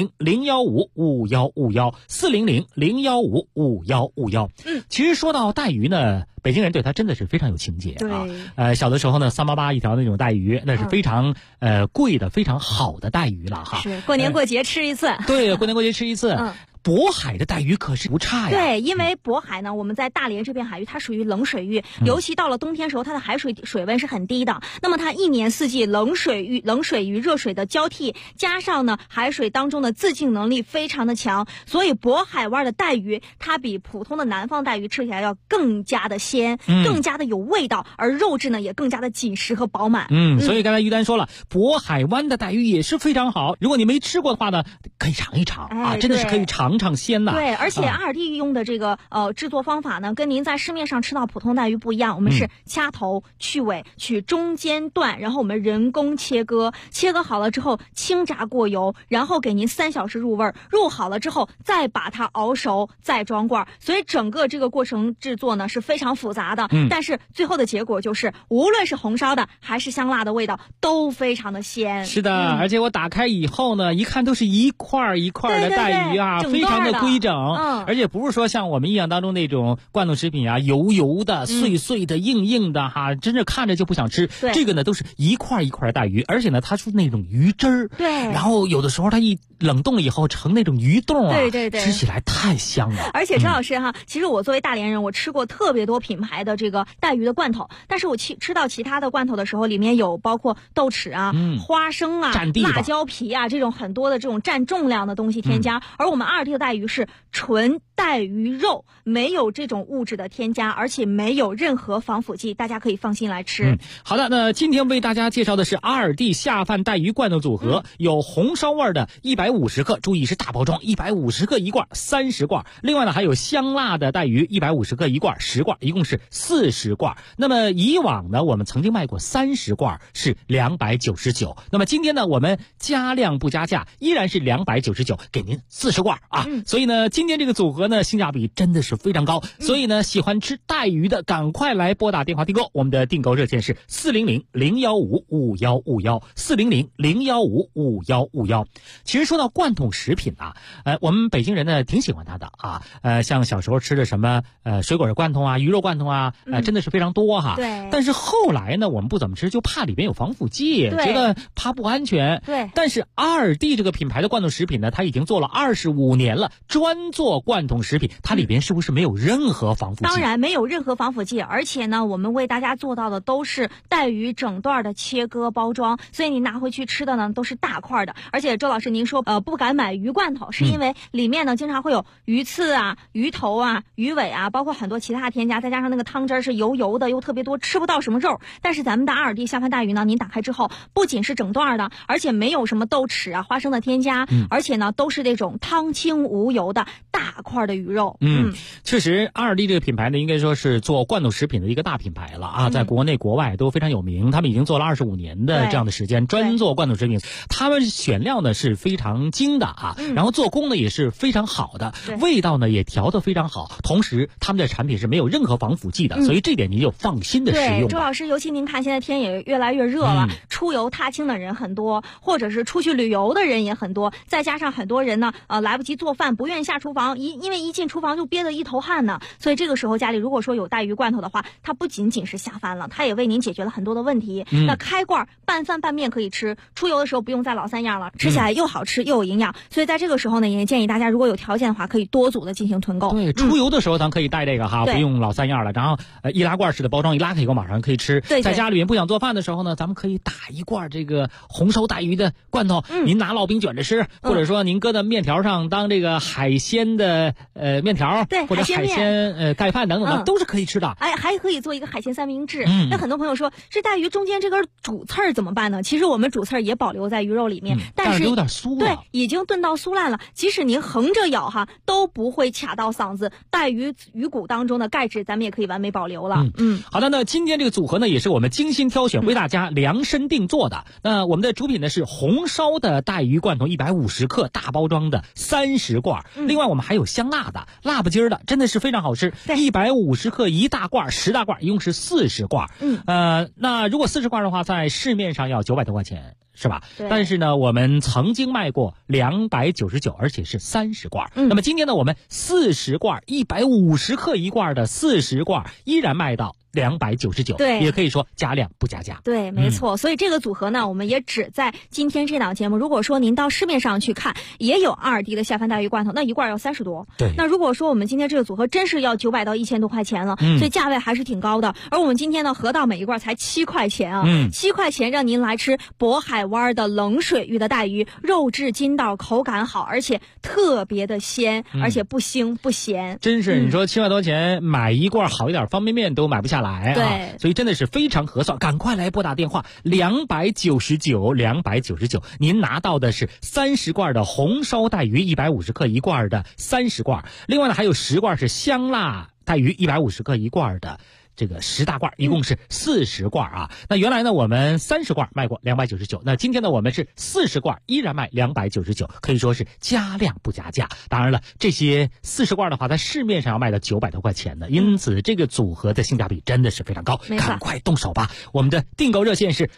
400-015-5151，400-015-5151。其实说到带鱼呢，北京人对它真的是非常有情节啊。小的时候呢，388一条那种带鱼，那是非常贵的、非常好的带鱼了哈。 是过年过节吃一次。 对，过年过节吃一次。渤海的带鱼可是不差呀。 对，因为渤海呢，我们在大连这片海域，它属于冷水域，尤其到了冬天时候，它的海水温是很低的。那么它一年四季冷水与热水的交替，加上呢海水当中的自净能力非常的强，所以渤海湾的带鱼它比普通的南方带鱼吃起来要更加的鲜，更加的有味道，而肉质呢也更加的紧实和饱满。 所以刚才于丹说了，渤海湾的带鱼也是非常好，如果你没吃过的话呢，可以尝一尝啊，真的是可以尝鲜呐。 对，而且阿尔蒂用的这个制作方法呢，跟您在市面上吃到普通带鱼不一样，我们是掐头去尾，取中间段，然后我们人工切割好了之后轻炸过油，然后给您3小时入味，入好了之后再把它熬熟，再装罐，所以整个这个过程制作呢是非常复杂的。但是最后的结果就是，无论是红烧的还是香辣的味道都非常的鲜。 是的，而且我打开以后呢，一看都是一块一块的带鱼啊，非常的规整，而且不是说像我们印象当中那种罐头食品啊，油油的、碎碎的、硬硬的哈，真是看着就不想吃。这个呢都是一块一块的带鱼，而且呢它是那种鱼汁儿，然后有的时候它一冷冻了以后成那种鱼冻啊，吃起来太香了。 而且陈老师哈，其实我作为大连人，我吃过特别多品牌的这个带鱼的罐头，但是我吃到其他的罐头的时候，里面有包括豆豉啊、花生啊、辣椒皮啊这种很多的这种占重量的东西添加，而我们阿尔蒂的带鱼是纯带鱼肉，没有这种物质的添加，而且没有任何防腐剂，大家可以放心来吃。 好的，那今天为大家介绍的是阿尔蒂下饭带鱼罐头组合，有红烧味的150克，注意是大包装，150克1罐，30罐。另外呢还有香辣的带鱼150克1罐，10罐，一共是40罐。那么以往呢我们曾经卖过30罐是299，那么今天呢我们加量不加价，依然是299，给您40罐啊。所以呢今天这个组合呢性价比真的是非常高，所以呢喜欢吃带鱼的赶快来拨打电话订购，我们的订购热线是400-015-5151，400-015-5151。其实说到罐头食品啊，我们北京人呢挺喜欢它的啊，像小时候吃的什么水果罐头啊、鱼肉罐头啊，真的是非常多哈。 对。 但是后来呢，我们不怎么吃，就怕里边有防腐剂，觉得怕不安全。 对。 但是阿尔蒂这个品牌的罐头食品呢，它已经做了25年了，专做罐头食品，它里边是不是没有任何防腐剂？ 当然没有任何防腐剂，而且呢，我们为大家做到的都是带鱼整段的切割包装，所以你拿回去吃的呢都是大块的。而且周老师您说不敢买鱼罐头，是因为里面呢经常会有鱼刺啊、鱼头啊、鱼尾啊，包括很多其他添加，再加上那个汤汁是油油的又特别多，吃不到什么肉。但是咱们的阿尔蒂下饭带鱼呢，您打开之后不仅是整段的，而且没有什么豆豉啊、花生的添加，而且呢都是那种汤清清无油的大块的鱼肉。 确实，2D这个品牌呢，应该说是做罐头食品的一个大品牌了啊，在国内国外都非常有名。他们已经做了25年的这样的时间，专做罐头食品。他们选料呢是非常精的啊，然后做工呢也是非常好的，味道呢也调得非常好。同时，他们的产品是没有任何防腐剂的，所以这点你就放心的使用。 对，周老师，尤其您看现在天也越来越热了，出游踏青的人很多，或者是出去旅游的人也很多，再加上很多人呢，来不及做饭，不愿意下厨房，因为一进厨房就憋得一头汗呢。所以这个时候家里如果说有带鱼罐头的话，它不仅仅是下饭了，它也为您解决了很多的问题。那开罐拌饭拌面可以吃，出游的时候不用再老三样了，吃起来又好吃又有营养。所以在这个时候呢，也建议大家如果有条件的话，可以多组的进行囤购。 对，出游的时候咱可以带这个哈，不用老三样了。然后易拉罐式的包装，一拉开以后马上可以吃。对，在家里面不想做饭的时候呢，咱们可以打一罐这个红烧带鱼的罐头，您拿烙饼卷着吃，或者说您搁在面条上当这个海鲜的面条， 对， 或者海鲜盖饭等等的，都是可以吃的。 哎，还可以做一个海鲜三明治。那很多朋友说，这带鱼中间这根主刺儿怎么办呢？其实我们主刺儿也保留在鱼肉里面，但是有点酥了， 对，已经炖到酥烂了。即使您横着咬哈，都不会卡到嗓子。带鱼骨当中的钙质，咱们也可以完美保留了。 好的，那今天这个组合呢，也是我们精心挑选，为大家量身定做的。那我们的主品呢是红烧的带鱼罐头150克大包装的30罐，另外我们还有香辣的、辣不筋儿的，真的是非常好吃。150克1大罐，10大罐，一共是40罐。那如果40罐的话，在市面上要900多块钱。是吧？但是呢，我们曾经卖过299，而且是30罐。那么今天呢，我们40罐150克1罐的40罐依然卖到299， 对， 也可以说加量不加价。 对，没错。所以这个组合呢，我们也只在今天这档节目。如果说您到市面上去看，也有2D的下饭带鱼罐头，那一罐要30多。 对。 那如果说我们今天这个组合真是要900到1000多块钱了，所以价位还是挺高的。而我们今天呢，合到每一罐才7块钱啊，7块钱让您来吃渤海湾的冷水域的带鱼，肉质筋道，口感好，而且特别的鲜，而且不腥不咸。 真是，你说7块多钱买一罐好一点方便面都买不下来啊！ 对， 所以真的是非常合算，赶快来拨打电话299，您拿到的是30罐的红烧带鱼150克1罐的30罐，另外呢还有10罐是香辣带鱼150克1罐的。这个10大罐，一共是40罐啊。那原来呢，我们30罐卖过299，那今天呢，我们是40罐依然卖299，可以说是加量不加价。当然了，这些40罐的话，在市面上要卖到900多块钱的，因此这个组合的性价比真的是非常高，赶快动手吧！我们的订购热线是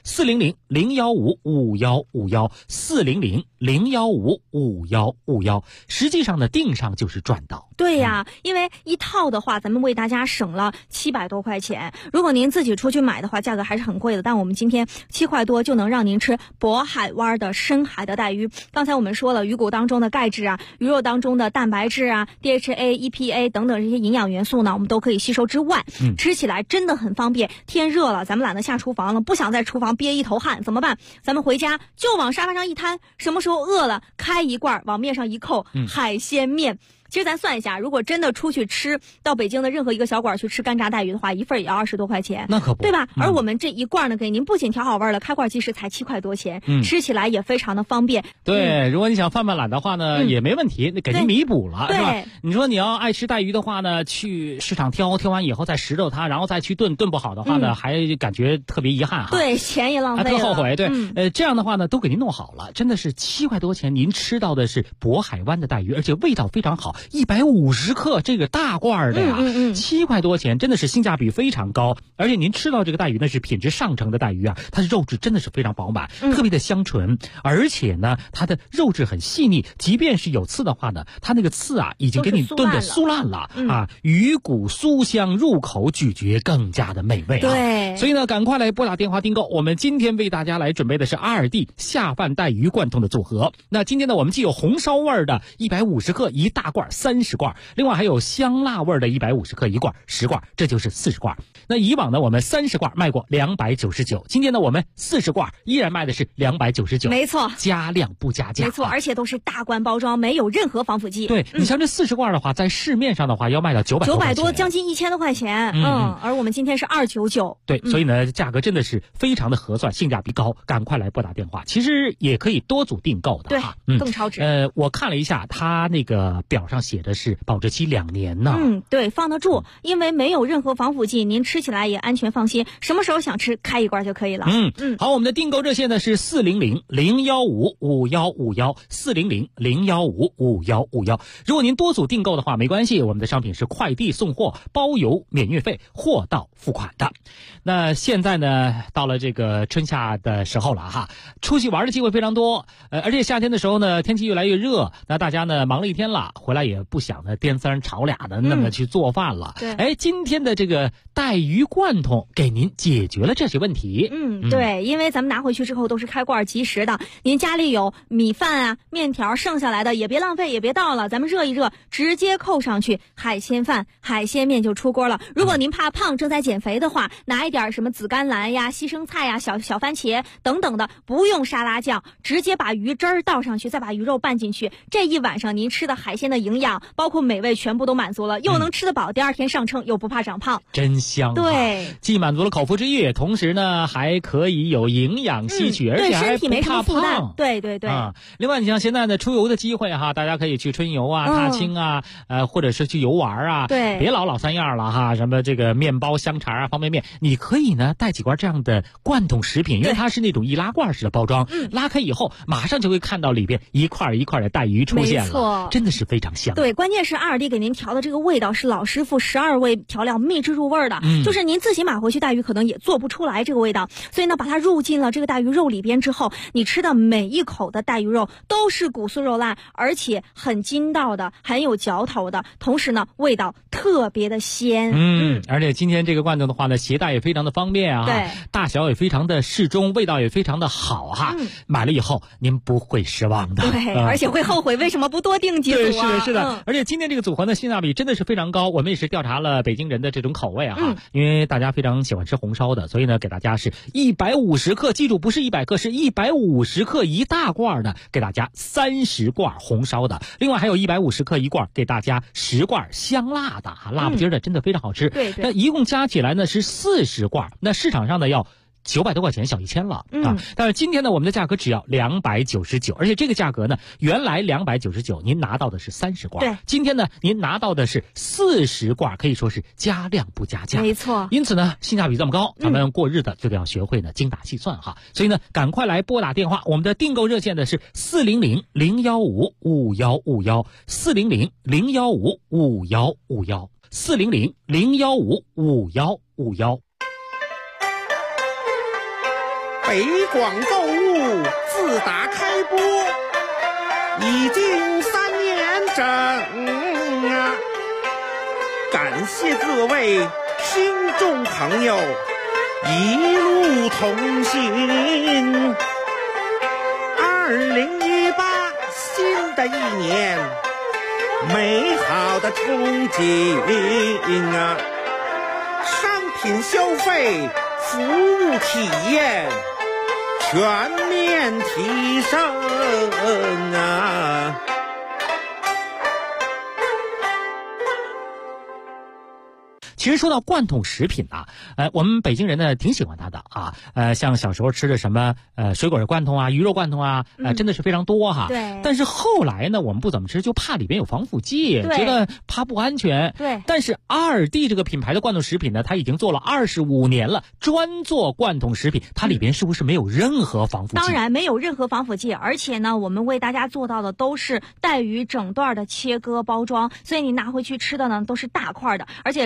400-015-5151，400-015-5151，实际上呢，订上就是赚到。 对呀，因为一套的话，咱们为大家省了700多块钱。如果您自己出去买的话，价格还是很贵的。但我们今天7块多就能让您吃渤海湾的深海的带鱼。刚才我们说了，鱼骨当中的钙质啊，鱼肉当中的蛋白质啊 ，DHA、EPA 等等这些营养元素呢，我们都可以吸收之外，吃起来真的很方便。天热了，咱们懒得下厨房了，不想在厨房憋一头汗，怎么办？咱们回家就往沙发上一摊，什么时候饿了，开一罐往面上一扣，海鲜面。其实咱算一下，如果真的出去吃，到北京的任何一个小馆去吃干炸带鱼的话，一份也要20多块钱， 那可不， 对吧？而我们这一罐呢，给您不仅调好味了，开罐即食才7块多钱，吃起来也非常的方便。 对，如果你想犯懒的话呢，也没问题，给您弥补了，是吧？你说你要爱吃带鱼的话呢，去市场挑完以后再拾掇它，然后再去炖不好的话呢，还感觉特别遗憾哈。 对，钱也浪费了， 特后悔。对，这样的话呢，都给您弄好了，真的是7块多钱，您吃到的是渤海湾的带鱼，而且味道非常好，150克这个大罐的呀，7块多钱，真的是性价比非常高。而且您吃到这个带鱼呢，是品质上乘的带鱼啊，它的肉质真的是非常饱满，特别的香醇，而且呢，它的肉质很细腻，即便是有刺的话呢，它那个刺啊，已经给你炖的酥烂了啊，鱼骨酥香，入口咀嚼更加的美味啊。 对， 所以呢，赶快来拨打电话订购。我们今天为大家来准备的是2D下饭带鱼罐头的组合。那今天呢，我们既有红烧味的150克1大罐罐30罐，另外还有香辣味的150克1罐10罐，这就是40罐。那以往呢我们30罐卖过299，今天呢我们40罐依然卖的是299， 没错， 加量不加价， 没错，而且都是大罐包装，没有任何防腐剂。 对，你像这40罐的话，在市面上的话要卖到900多， 将近1000多块钱。而我们今天是299。 对，所以呢价格真的是非常的合算，性价比高，赶快来拨打电话。其实也可以多组订购的， 对，更超值。 我看了一下，它那个表上写的是保质期2年呢。 对，放得住，因为没有任何防腐剂，您吃起来也安全放心，什么时候想吃开一罐就可以了。 好，我们的订购热线呢是400-015-5151，400-015-5151。如果您多组订购的话没关系，我们的商品是快递送货，包邮免运费，货到付款的。那现在呢到了这个春夏的时候了哈，出去玩的机会非常多，而且夏天的时候呢天气越来越热，那大家呢忙了一天了，回来也不想呢颠三炒俩的那么去做饭了。 对， 今天的这个带鱼罐头给您解决了这些问题。 对，因为咱们拿回去之后都是开罐即食的，您家里有米饭啊面条剩下来的也别浪费也别倒了，咱们热一热直接扣上去，海鲜饭海鲜面就出锅了。如果您怕胖正在减肥的话，拿一点什么紫甘蓝呀西生菜呀小番茄等等的，不用沙拉酱，直接把鱼汁儿倒上去，再把鱼肉拌进去，这一晚上您吃的海鲜的营养包括美味全部都满足了，又能吃得饱，第二天上称又不怕长胖， 真香。 对， 既满足了口腹之欲，同时呢还可以有营养吸取，而且还不怕胖。 对另外你像现在呢出游的机会哈，大家可以去春游啊踏青啊或者是去游玩啊， 对， 别老三样了哈，什么这个面包香肠啊方便面，你可以呢带几罐这样的罐头食品，因为它是那种易拉罐式的包装，拉开以后马上就会看到里边一块一块的带鱼出现了，没错，真的是非常香。 对，关键是2D给您调的这个味道是老师傅12味调料秘制入味的，就是您自己买回去带鱼可能也做不出来这个味道，所以呢把它入进了这个带鱼肉里边之后，你吃的每一口的带鱼肉都是骨酥肉烂，而且很筋道的，很有嚼头的，同时呢味道特别的鲜。 而且今天这个罐头的话呢携带也非常的方便啊， 对， 大小也非常的适中，味道也非常的好哈，买了以后您不会失望的。 对，而且会后悔为什么不多订几组啊。 对，是的，而且今天这个组合呢性价比真的是非常高，我们也是调查了北京人的这种口味哈，因为大家非常喜欢吃红烧的，所以呢给大家是150克，记住不是100克，是150克一大罐的，给大家30罐红烧的，另外还有150克一罐，给大家10罐香辣的，辣不筋的，真的非常好吃。 对， 那一共加起来呢是40罐，那市场上呢要900多块钱，小1000了啊！但是今天呢，我们的价格只要299，而且这个价格呢，原来299，您拿到的是30罐， 对， 今天呢，您拿到的是40罐，可以说是加量不加价， 没错。 因此呢，性价比这么高，咱们过日子就得要学会呢精打细算哈。所以呢，赶快来拨打电话，我们的订购热线呢是400-015-5151，400-015-5151，400-015-5151。 北广购物自打开播已经3年整啊！感谢各位听众朋友一路同行。2018新的一年，美好的憧憬啊！商品消费，服务体验全面提升啊！ 其实说到罐头食品啊，我们北京人呢挺喜欢它的啊，像小时候吃的什么水果罐头啊、鱼肉罐头啊，真的是非常多哈。 对。 但是后来呢，我们不怎么吃，就怕里边有防腐剂，觉得怕不安全。 对。 但是2D这个品牌的罐头食品呢，它已经做了25年了，专做罐头食品，它里边是不是没有任何防腐剂？ 当然没有任何防腐剂，而且呢，我们为大家做到的都是带鱼整段的切割包装，所以你拿回去吃的呢都是大块的。而且周老师您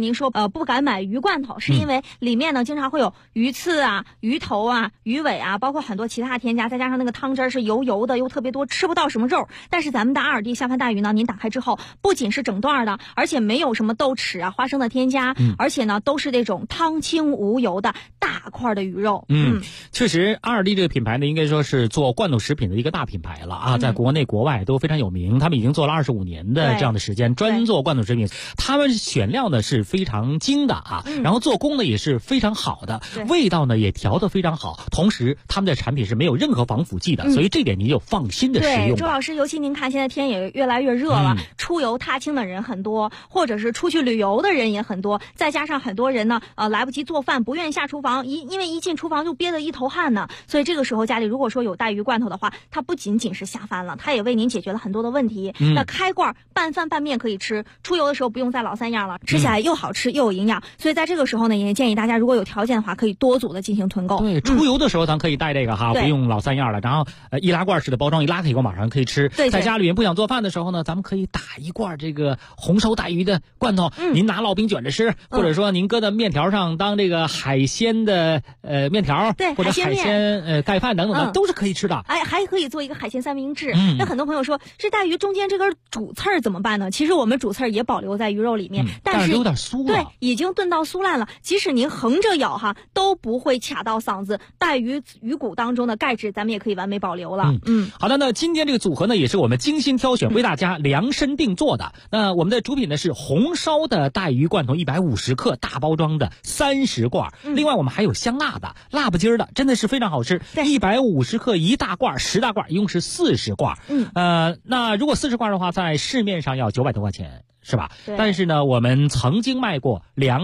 您说不敢买鱼罐头，是因为里面呢经常会有鱼刺啊、鱼头啊、鱼尾啊，包括很多其他添加，再加上那个汤汁是油油的又特别多，吃不到什么肉。但是咱们的阿尔蒂下饭带鱼呢，您打开之后不仅是整段的，而且没有什么豆豉啊、花生的添加，而且呢都是那种汤清无油的大块的鱼肉。 确实阿尔蒂这个品牌呢，应该说是做罐头食品的一个大品牌了啊，在国内国外都非常有名，他们已经做了25年的这样的时间，专做罐头食品。他们选料呢是非常精的啊，然后做工呢也是非常好的，味道呢也调得非常好，同时他们的产品是没有任何防腐剂的，所以这点你就放心的食用。 对，周老师，尤其您看现在天也越来越热了，出游踏青的人很多，或者是出去旅游的人也很多，再加上很多人呢来不及做饭，不愿意下厨房，因为一进厨房就憋得一头汗呢，所以这个时候家里如果说有带鱼罐头的话，它不仅仅是下饭了，它也为您解决了很多的问题。那开罐拌饭拌面可以吃，出游的时候不用再老三样了，吃起来又好吃又有营养，所以在这个时候呢，也建议大家如果有条件的话，可以多组的进行囤购。 对，出游的时候咱可以带这个哈，不用老三样了，然后易拉罐式的包装，一拉开以后马上可以吃。 对， 在家里面不想做饭的时候呢，咱们可以打一罐这个红烧带鱼的罐头，您拿烙饼卷着吃，或者说您搁在面条上当这个海鲜的面条， 对， 或者海鲜盖饭等等的，都是可以吃的。 还可以做一个海鲜三明治。那很多朋友说这带鱼中间这根主刺儿怎么办呢？其实我们主刺儿也保留在鱼肉里面，但是有点酥了， 对，已经炖到酥烂了，即使您横着咬哈，都不会卡到嗓子。带鱼骨当中的钙质咱们也可以完美保留了。 好的，那今天这个组合呢，也是我们精心挑选为大家量身定做的。那我们的主品呢是红烧的带鱼罐头150克大包装的30罐，另外我们还有香辣的、辣不筋儿的，真的是非常好吃。150克一大罐，10大罐，一共是40罐。那如果40罐的话，在市面上要900多块钱。是吧？但是呢，我们曾经卖过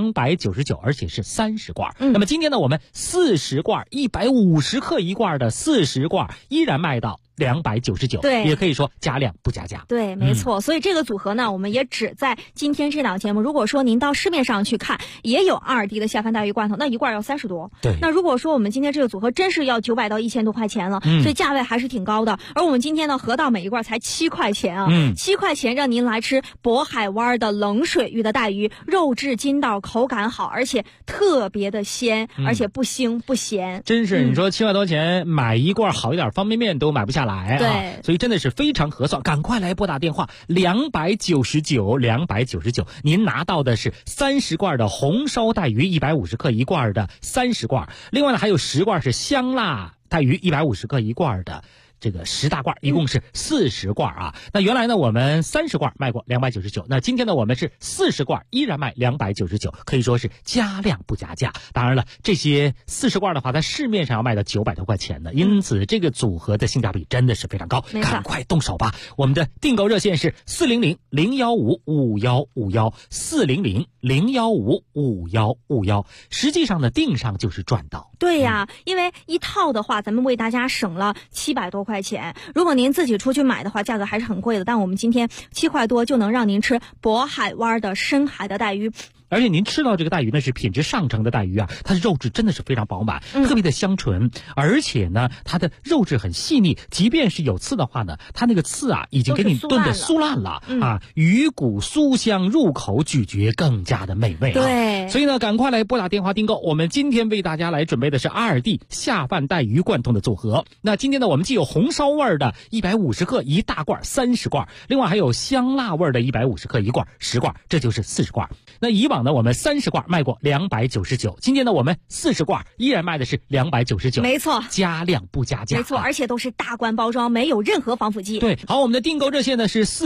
299，而且是30罐。那么今天呢，我们40罐150克一罐的40罐依然卖到299， 对， 也可以说加量不加价。 对，没错。所以这个组合呢，我们也只在今天这档节目。如果说您到市面上去看，也有阿尔蒂的下饭带鱼罐头，那一罐要30多。 对。 那如果说我们今天这个组合真是要900到1000多块钱了，所以价位还是挺高的。而我们今天呢，合到每一罐才7块钱啊，7块钱让您来吃渤海湾的冷水域的带鱼，肉质筋道，口感好，而且特别的鲜，而且不腥不咸。 真是，你说7块多钱买一罐好一点方便面都买不下来啊， 对， 所以真的是非常合算，赶快来拨打电话299，您拿到的是30罐的红烧带鱼150克一罐的30罐，另外呢还有10罐是香辣带鱼150克一罐的这个10大罐，一共是40罐啊。那原来呢我们30罐卖过299，那今天呢我们是40罐依然卖299，可以说是加量不加价。当然了，这些40罐的话在市面上要卖到900多块钱的，因此这个组合的性价比真的是非常高，赶快动手吧。我们的订购热线是400-015-5151，400-015-5151，实际上呢订上就是赚到。 对呀，因为一套的话咱们为大家省了700多块钱，如果您自己出去买的话价格还是很贵的，但我们今天7块多就能让您吃渤海湾的深海的带鱼。 而且您吃到这个带鱼呢是品质上乘的带鱼啊，它的肉质真的是非常饱满，特别的香醇，而且呢它的肉质很细腻，即便是有刺的话呢，它那个刺啊已经给你炖得酥烂了啊，鱼骨酥香，入口咀嚼更加的美味啊。 对， 所以呢赶快来拨打电话订购，我们今天为大家来准备的是阿尔蒂下饭带鱼罐头的组合。那今天呢我们既有红烧味的150克一大罐30罐，另外还有香辣味的150克一罐10罐，这就是40罐。那以往呢我们30罐卖过299，今天呢我们40罐依然卖的是299， 没错， 加量不加价， 没错，而且都是大罐包装，没有任何防腐剂。 对，好，我们的订购热线呢是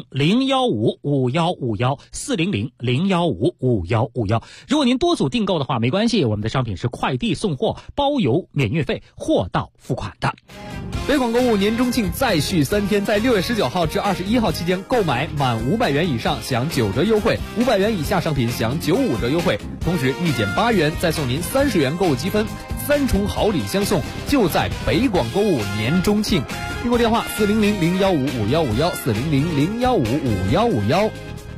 400-015-5151，400-015-5151。如果您多组订购的话没关系，我们的商品是快递送货，包邮免运费，货到付款的。 北广购物年中庆再续3天，在6月19号至21号期间，购买满500元以上享9折优惠，500元以下商品享95折优惠，同时1减8元再送您30元购物积分，3重好礼相送，就在北广购物年中庆。订购电话400-015-5151，400-015-5151。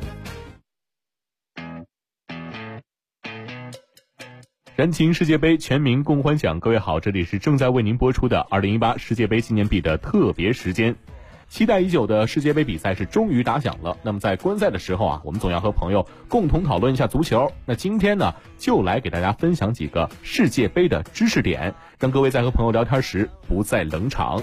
燃情世界杯，全民共欢享。各位好，这里是正在为您播出的2018世界杯纪念币的特别时间。 期待已久的世界杯比赛是终于打响了。那么在观赛的时候啊，我们总要和朋友共同讨论一下足球。那今天呢，就来给大家分享几个世界杯的知识点，让各位在和朋友聊天时不再冷场。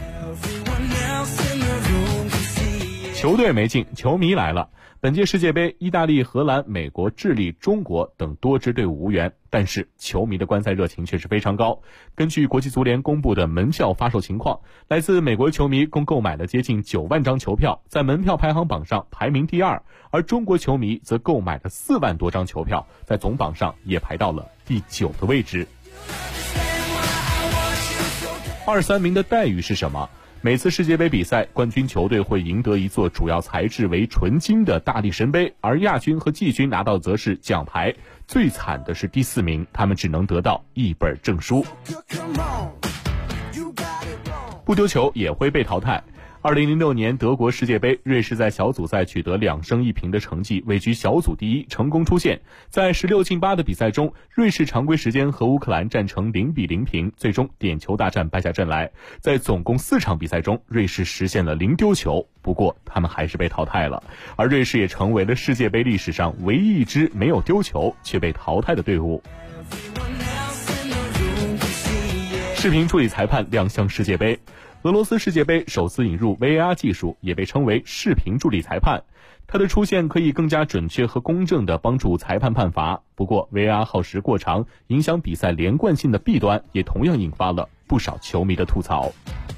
球队没进，球迷来了。本届世界杯，意大利、荷兰、美国、智利、中国等多支队伍无缘，但是球迷的观赛热情却是非常高。根据国际足联公布的门票发售情况，来自美国球迷共购买了接近9万张球票，在门票排行榜上排名第2，而中国球迷则购买了4万多张球票，在总榜上也排到了第9的位置。2、3名的待遇是什么？每次世界杯比赛，冠军球队会赢得一座主要材质为纯金的大力神杯，而亚军和季军拿到则是奖牌。最惨的是第4名，他们只能得到一本证书。不丢球也会被淘汰。2006年德国世界杯，瑞士在小组赛取得2胜1平的成绩，位居小组第1，成功出线。在16进8的比赛中，瑞士常规时间和乌克兰战成0比0平，最终点球大战败下阵来。在总共4场比赛中，瑞士实现了0丢球，不过他们还是被淘汰了。而瑞士也成为了世界杯历史上唯一一支没有丢球却被淘汰的队伍。视频助理裁判亮相世界杯。俄罗斯世界杯首次引入 VAR 技术，也被称为视频助理裁判。它的出现可以更加准确和公正地帮助裁判判罚。不过 VAR 耗时过长，影响比赛连贯性的弊端也同样引发了不少球迷的吐槽。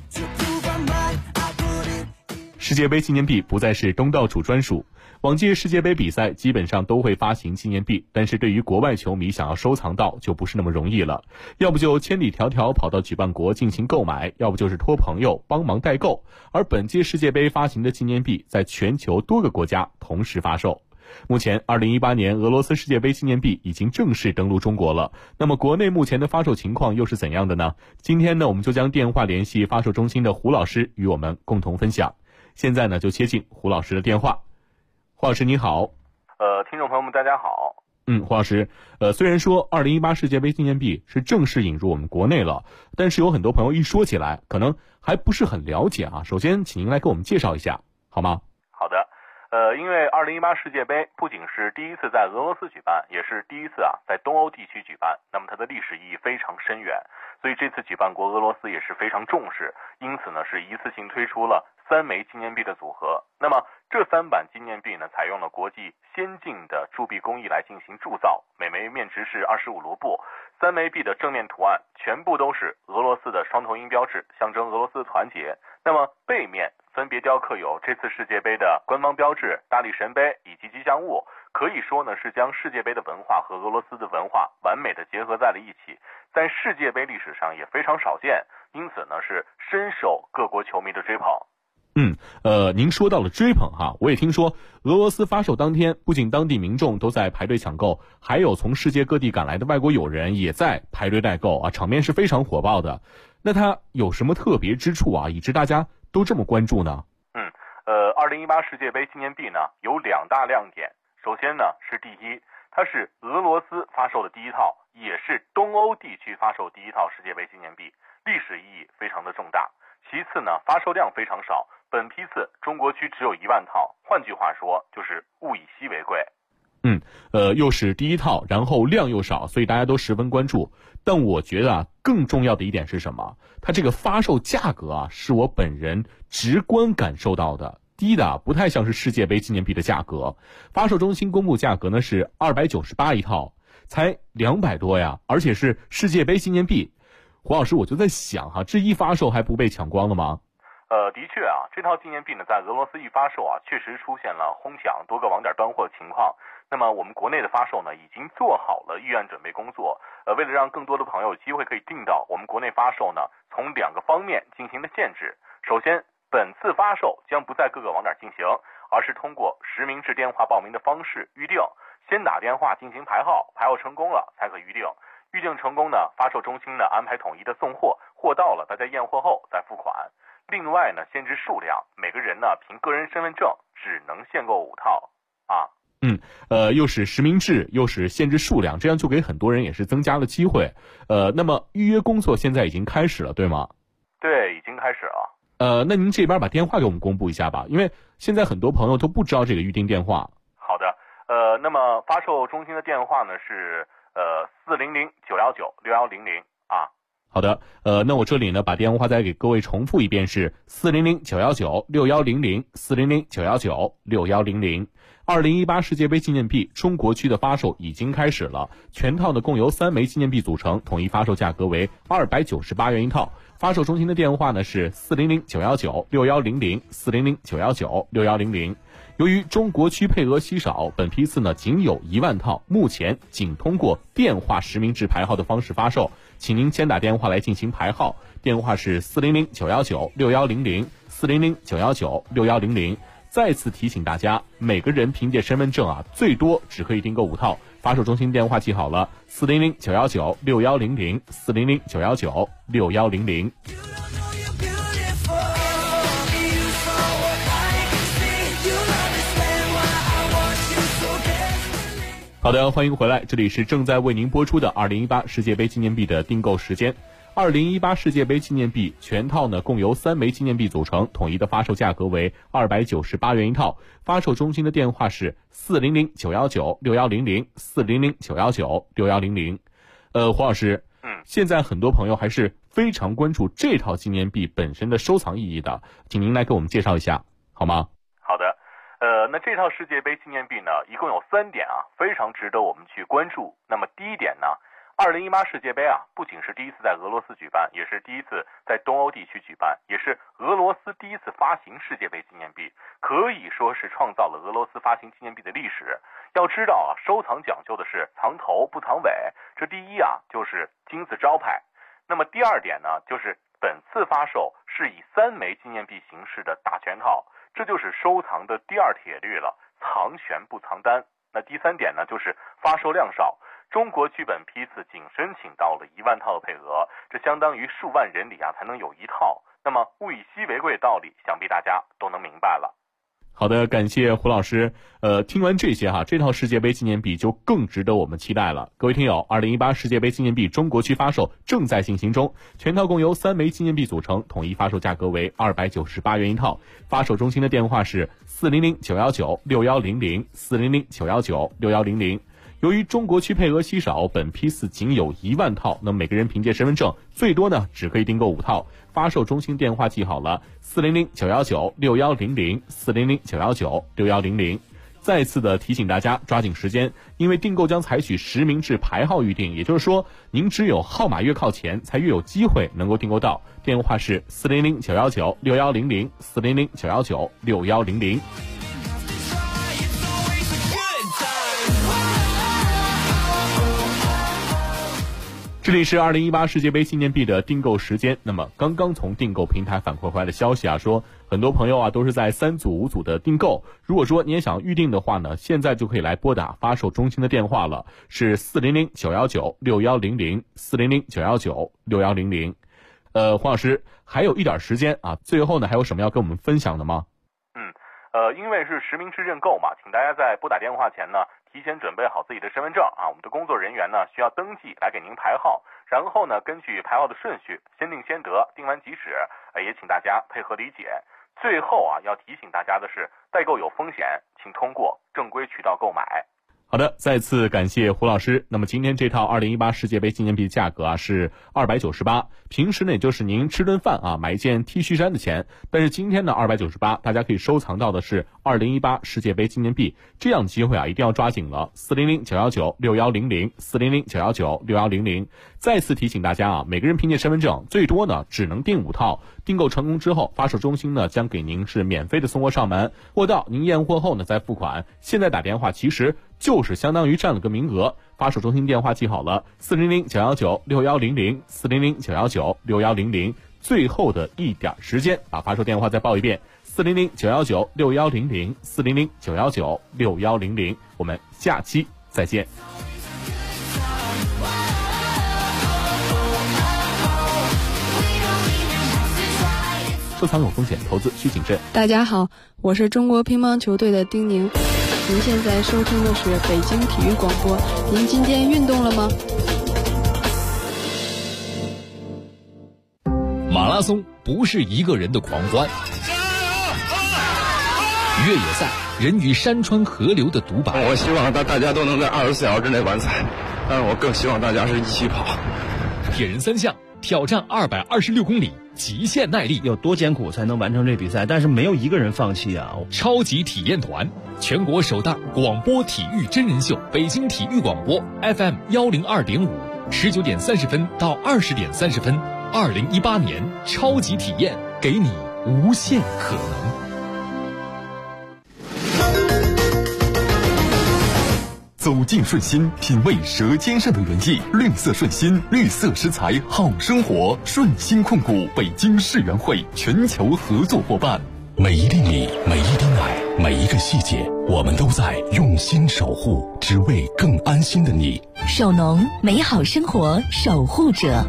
世界杯纪念币不再是东道主专属。往届世界杯比赛基本上都会发行纪念币，但是对于国外球迷想要收藏到就不是那么容易了，要不就千里迢迢跑到举办国进行购买，要不就是托朋友帮忙代购。而本届世界杯发行的纪念币在全球多个国家同时发售。目前2018年俄罗斯世界杯纪念币已经正式登陆中国了，那么国内目前的发售情况又是怎样的呢？今天呢，我们就将电话联系发售中心的胡老师与我们共同分享。现在呢，就接进胡老师的电话。胡老师你好。 听众朋友们大家好。 胡老师，虽然说2018世界杯纪念币是正式引入我们国内了，但是有很多朋友一说起来可能还不是很了解啊。首先请您来给我们介绍一下好吗？ 好的。因为2018世界杯不仅是第一次在俄罗斯举办，也是第一次在东欧地区举办，那么它的历史意义非常深远，所以这次举办国俄罗斯也是非常重视，因此呢是一次性推出了3枚纪念币的组合。那么这3版纪念币呢，采用了国际先进的铸币工艺来进行铸造，每枚面值是25卢布。3枚币的正面图案全部都是俄罗斯的双头鹰标志，象征俄罗斯的团结。那么背面分别雕刻有这次世界杯的官方标志、大力神杯以及吉祥物，可以说呢是将世界杯的文化和俄罗斯的文化完美的结合在了一起，在世界杯历史上也非常少见，因此呢是深受各国球迷的追捧。 您说到了追捧哈，我也听说俄罗斯发售当天，不仅当地民众都在排队抢购，还有从世界各地赶来的外国友人也在排队代购啊，场面是非常火爆的。那它有什么特别之处啊，以致大家都这么关注呢 ？2018世界杯纪念币呢有2大亮点。首先呢是第一，它是俄罗斯发售的第一套，也是东欧地区发售第一套世界杯纪念币，历史意义非常的重大。其次呢，发售量非常少，本批次中国区只有1万套，换句话说就是物以稀为贵。 又是第一套，然后量又少，所以大家都十分关注。但我觉得更重要的一点是什么？它这个发售价格是我本人直观感受到的，低的不太像是世界杯纪念币的价格。发售中心公布价格呢是298一套，才200多呀，而且是世界杯纪念币。胡老师，我就在想这一发售还不被抢光了吗？ 的确这套纪念币呢，在俄罗斯一发售确实出现了哄抢、多个网点断货的情况。那么我们国内的发售呢，已经做好了预案准备工作。为了让更多的朋友有机会可以订到，我们国内发售呢，从2个方面进行了限制。首先，本次发售将不在各个网点进行，而是通过实名制电话报名的方式预定，先打电话进行排号，排号成功了才可预定。预定成功呢，发售中心呢安排统一的送货，货到了大家验货后再付款。另外呢，限制数量，每个人呢凭个人身份证只能限购5套又是实名制，又是限制数量，这样就给很多人也是增加了机会。那么预约工作现在已经开始了，对吗？ 对，已经开始了。 那您这边把电话给我们公布一下吧，因为现在很多朋友都不知道这个预定电话。 好的，那么发售中心的电话呢是400-919-6100啊。 好的，那我这里呢把电话再给各位重复一遍，是400-919-6100 400-919-6100。2018世界杯纪念币中国区的发售已经开始了，全套呢共由3枚纪念币组成，统一发售价格为298元一套。发售中心的电话呢是400-919-6100 400-919-6100。由于中国区配额稀少，本批次呢仅有1万套，目前仅通过电话实名制排号的方式发售，请您先打电话来进行排号，电话是400-919-6100 400-919-6100。再次提醒大家，每个人凭借身份证最多只可以订购5套。发售中心电话记好了，400-919-6100 400-919-6100。好的，欢迎回来，这里是正在为您播出的2018世界杯纪念币的订购时间。2018世界杯纪念币全套呢共由3枚纪念币组成，统一的发售价格为298元一套。发售中心的电话是400-919-6100 400-919-6100。胡老师，现在很多朋友还是非常关注这套纪念币本身的收藏意义的，请您来给我们介绍一下好吗？ 好的，那这套世界杯纪念币呢一共有3点非常值得我们去关注。那么第一点呢，2018世界杯不仅是第一次在俄罗斯举办，也是第一次在东欧地区举办，也是俄罗斯第一次发行世界杯纪念币，可以说是创造了俄罗斯发行纪念币的历史。要知道收藏讲究的是藏头不藏尾，这第一就是金字招牌。那么第二点呢，就是本次发售是以3枚纪念币形式的大全套，这就是收藏的第二铁律了，藏全不藏单。那第3点呢，就是发售量少。中国区本批次仅申请到了1万套的配额，这相当于数万人里才能有1套。那么物以稀为贵的道理，想必大家都能明白了。 好的，感谢胡老师。听完这些这套世界杯纪念币就更值得我们期待了。各位听友，2018世界杯纪念币中国区发售正在进行中，全套共由3枚纪念币组成，统一发售价格为298元一套。发售中心的电话是400-919-6100 400-919-6100。由于中国区配额稀少，本批次仅有1万套，那么每个人凭借身份证最多呢只可以订购5套。发售中心电话记好了，400-919-6100 400-919-6100。再次的提醒大家抓紧时间，因为订购将采取实名制排号预订，也就是说您只有号码越靠前才越有机会能够订购到。电话是400-919-6100 400-919-6100。这里是2018世界杯纪念币的订购时间。那么刚刚从订购平台反馈回来的消息说很多朋友都是在3组5组的订购。如果说你也想预定的话呢，现在就可以来拨打发售中心的电话了，是400-919-6100 400-919-6100。黄老师还有一点时间最后呢还有什么要跟我们分享的吗？ 因为是实名制认购嘛，请大家在拨打电话前呢提前准备好自己的身份证我们的工作人员呢需要登记来给您排号，然后呢根据排号的顺序先定先得，定完即止，也请大家配合理解。最后要提醒大家的是，代购有风险，请通过正规渠道购买。 好的，再次感谢胡老师。那么今天这套2018世界杯纪念币价格是298，平时呢也就是您吃顿饭买一件 T 恤衫的钱，但是今天呢298，大家可以收藏到的是2018世界杯纪念币，这样的机会一定要抓紧了。400-919-6100 400-919-6100。再次提醒大家每个人凭借身份证最多呢只能订5套，订购成功之后，发售中心呢将给您是免费的送货上门，货到您验货后呢再付款。现在打电话其实就是相当于占了个名额。发售中心电话记好了，400-919-6100 400-919-6100。最后的一点时间，把发售电话再报一遍，400-919-6100 400-919-6100。我们下期再见。收藏有风险，投资需谨慎。 大家好，我是中国乒乓球队的丁宁。您现在收听的是北京体育广播。您今天运动了吗？ 马拉松不是一个人的狂欢，越野赛人与山川河流的独白。 我希望大家都能在24小时之内完赛，但是我更希望大家是一起跑。 铁人三项挑战226公里，极限耐力， 有多艰苦才能完成这比赛？但是没有一个人放弃啊！ 超级体验团，全国首档广播体育真人秀，北京体育广播 FM 102.5，19点30分到20点30分，2018年超级体验，给你无限可能。 走进顺心，品味舌尖上的原意。绿色顺心，绿色食材好生活。顺心控股北京世园会全球合作伙伴。 每一粒米，每一滴奶，每一个细节，我们都在用心守护，只为更安心的你。 首农，美好生活守护者。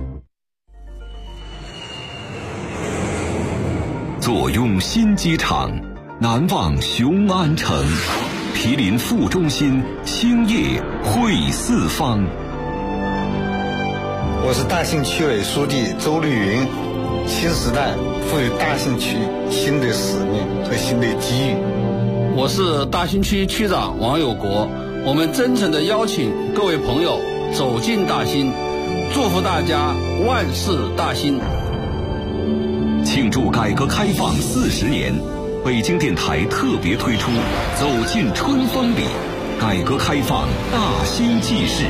坐拥新机场，南望雄安城。毗邻副中心，兴业汇四方。 我是大兴区委书记周绿云。新时代赋予大兴区新的使命和新的机遇。 我是大兴区区长王有国。我们真诚地邀请各位朋友走进大兴，祝福大家万事大兴。 庆祝改革开放40年。北京电台特别推出《走进春风里》，改革开放大兴纪事。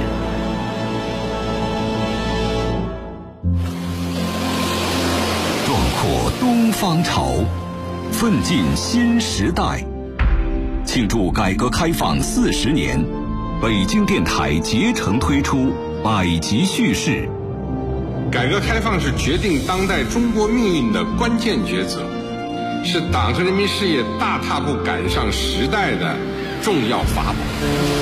壮阔东方潮，奋进新时代。庆祝改革开放40年，北京电台竭诚推出百集叙事。 改革开放是决定当代中国命运的关键抉择。是党和人民事业大踏步赶上时代的重要法宝。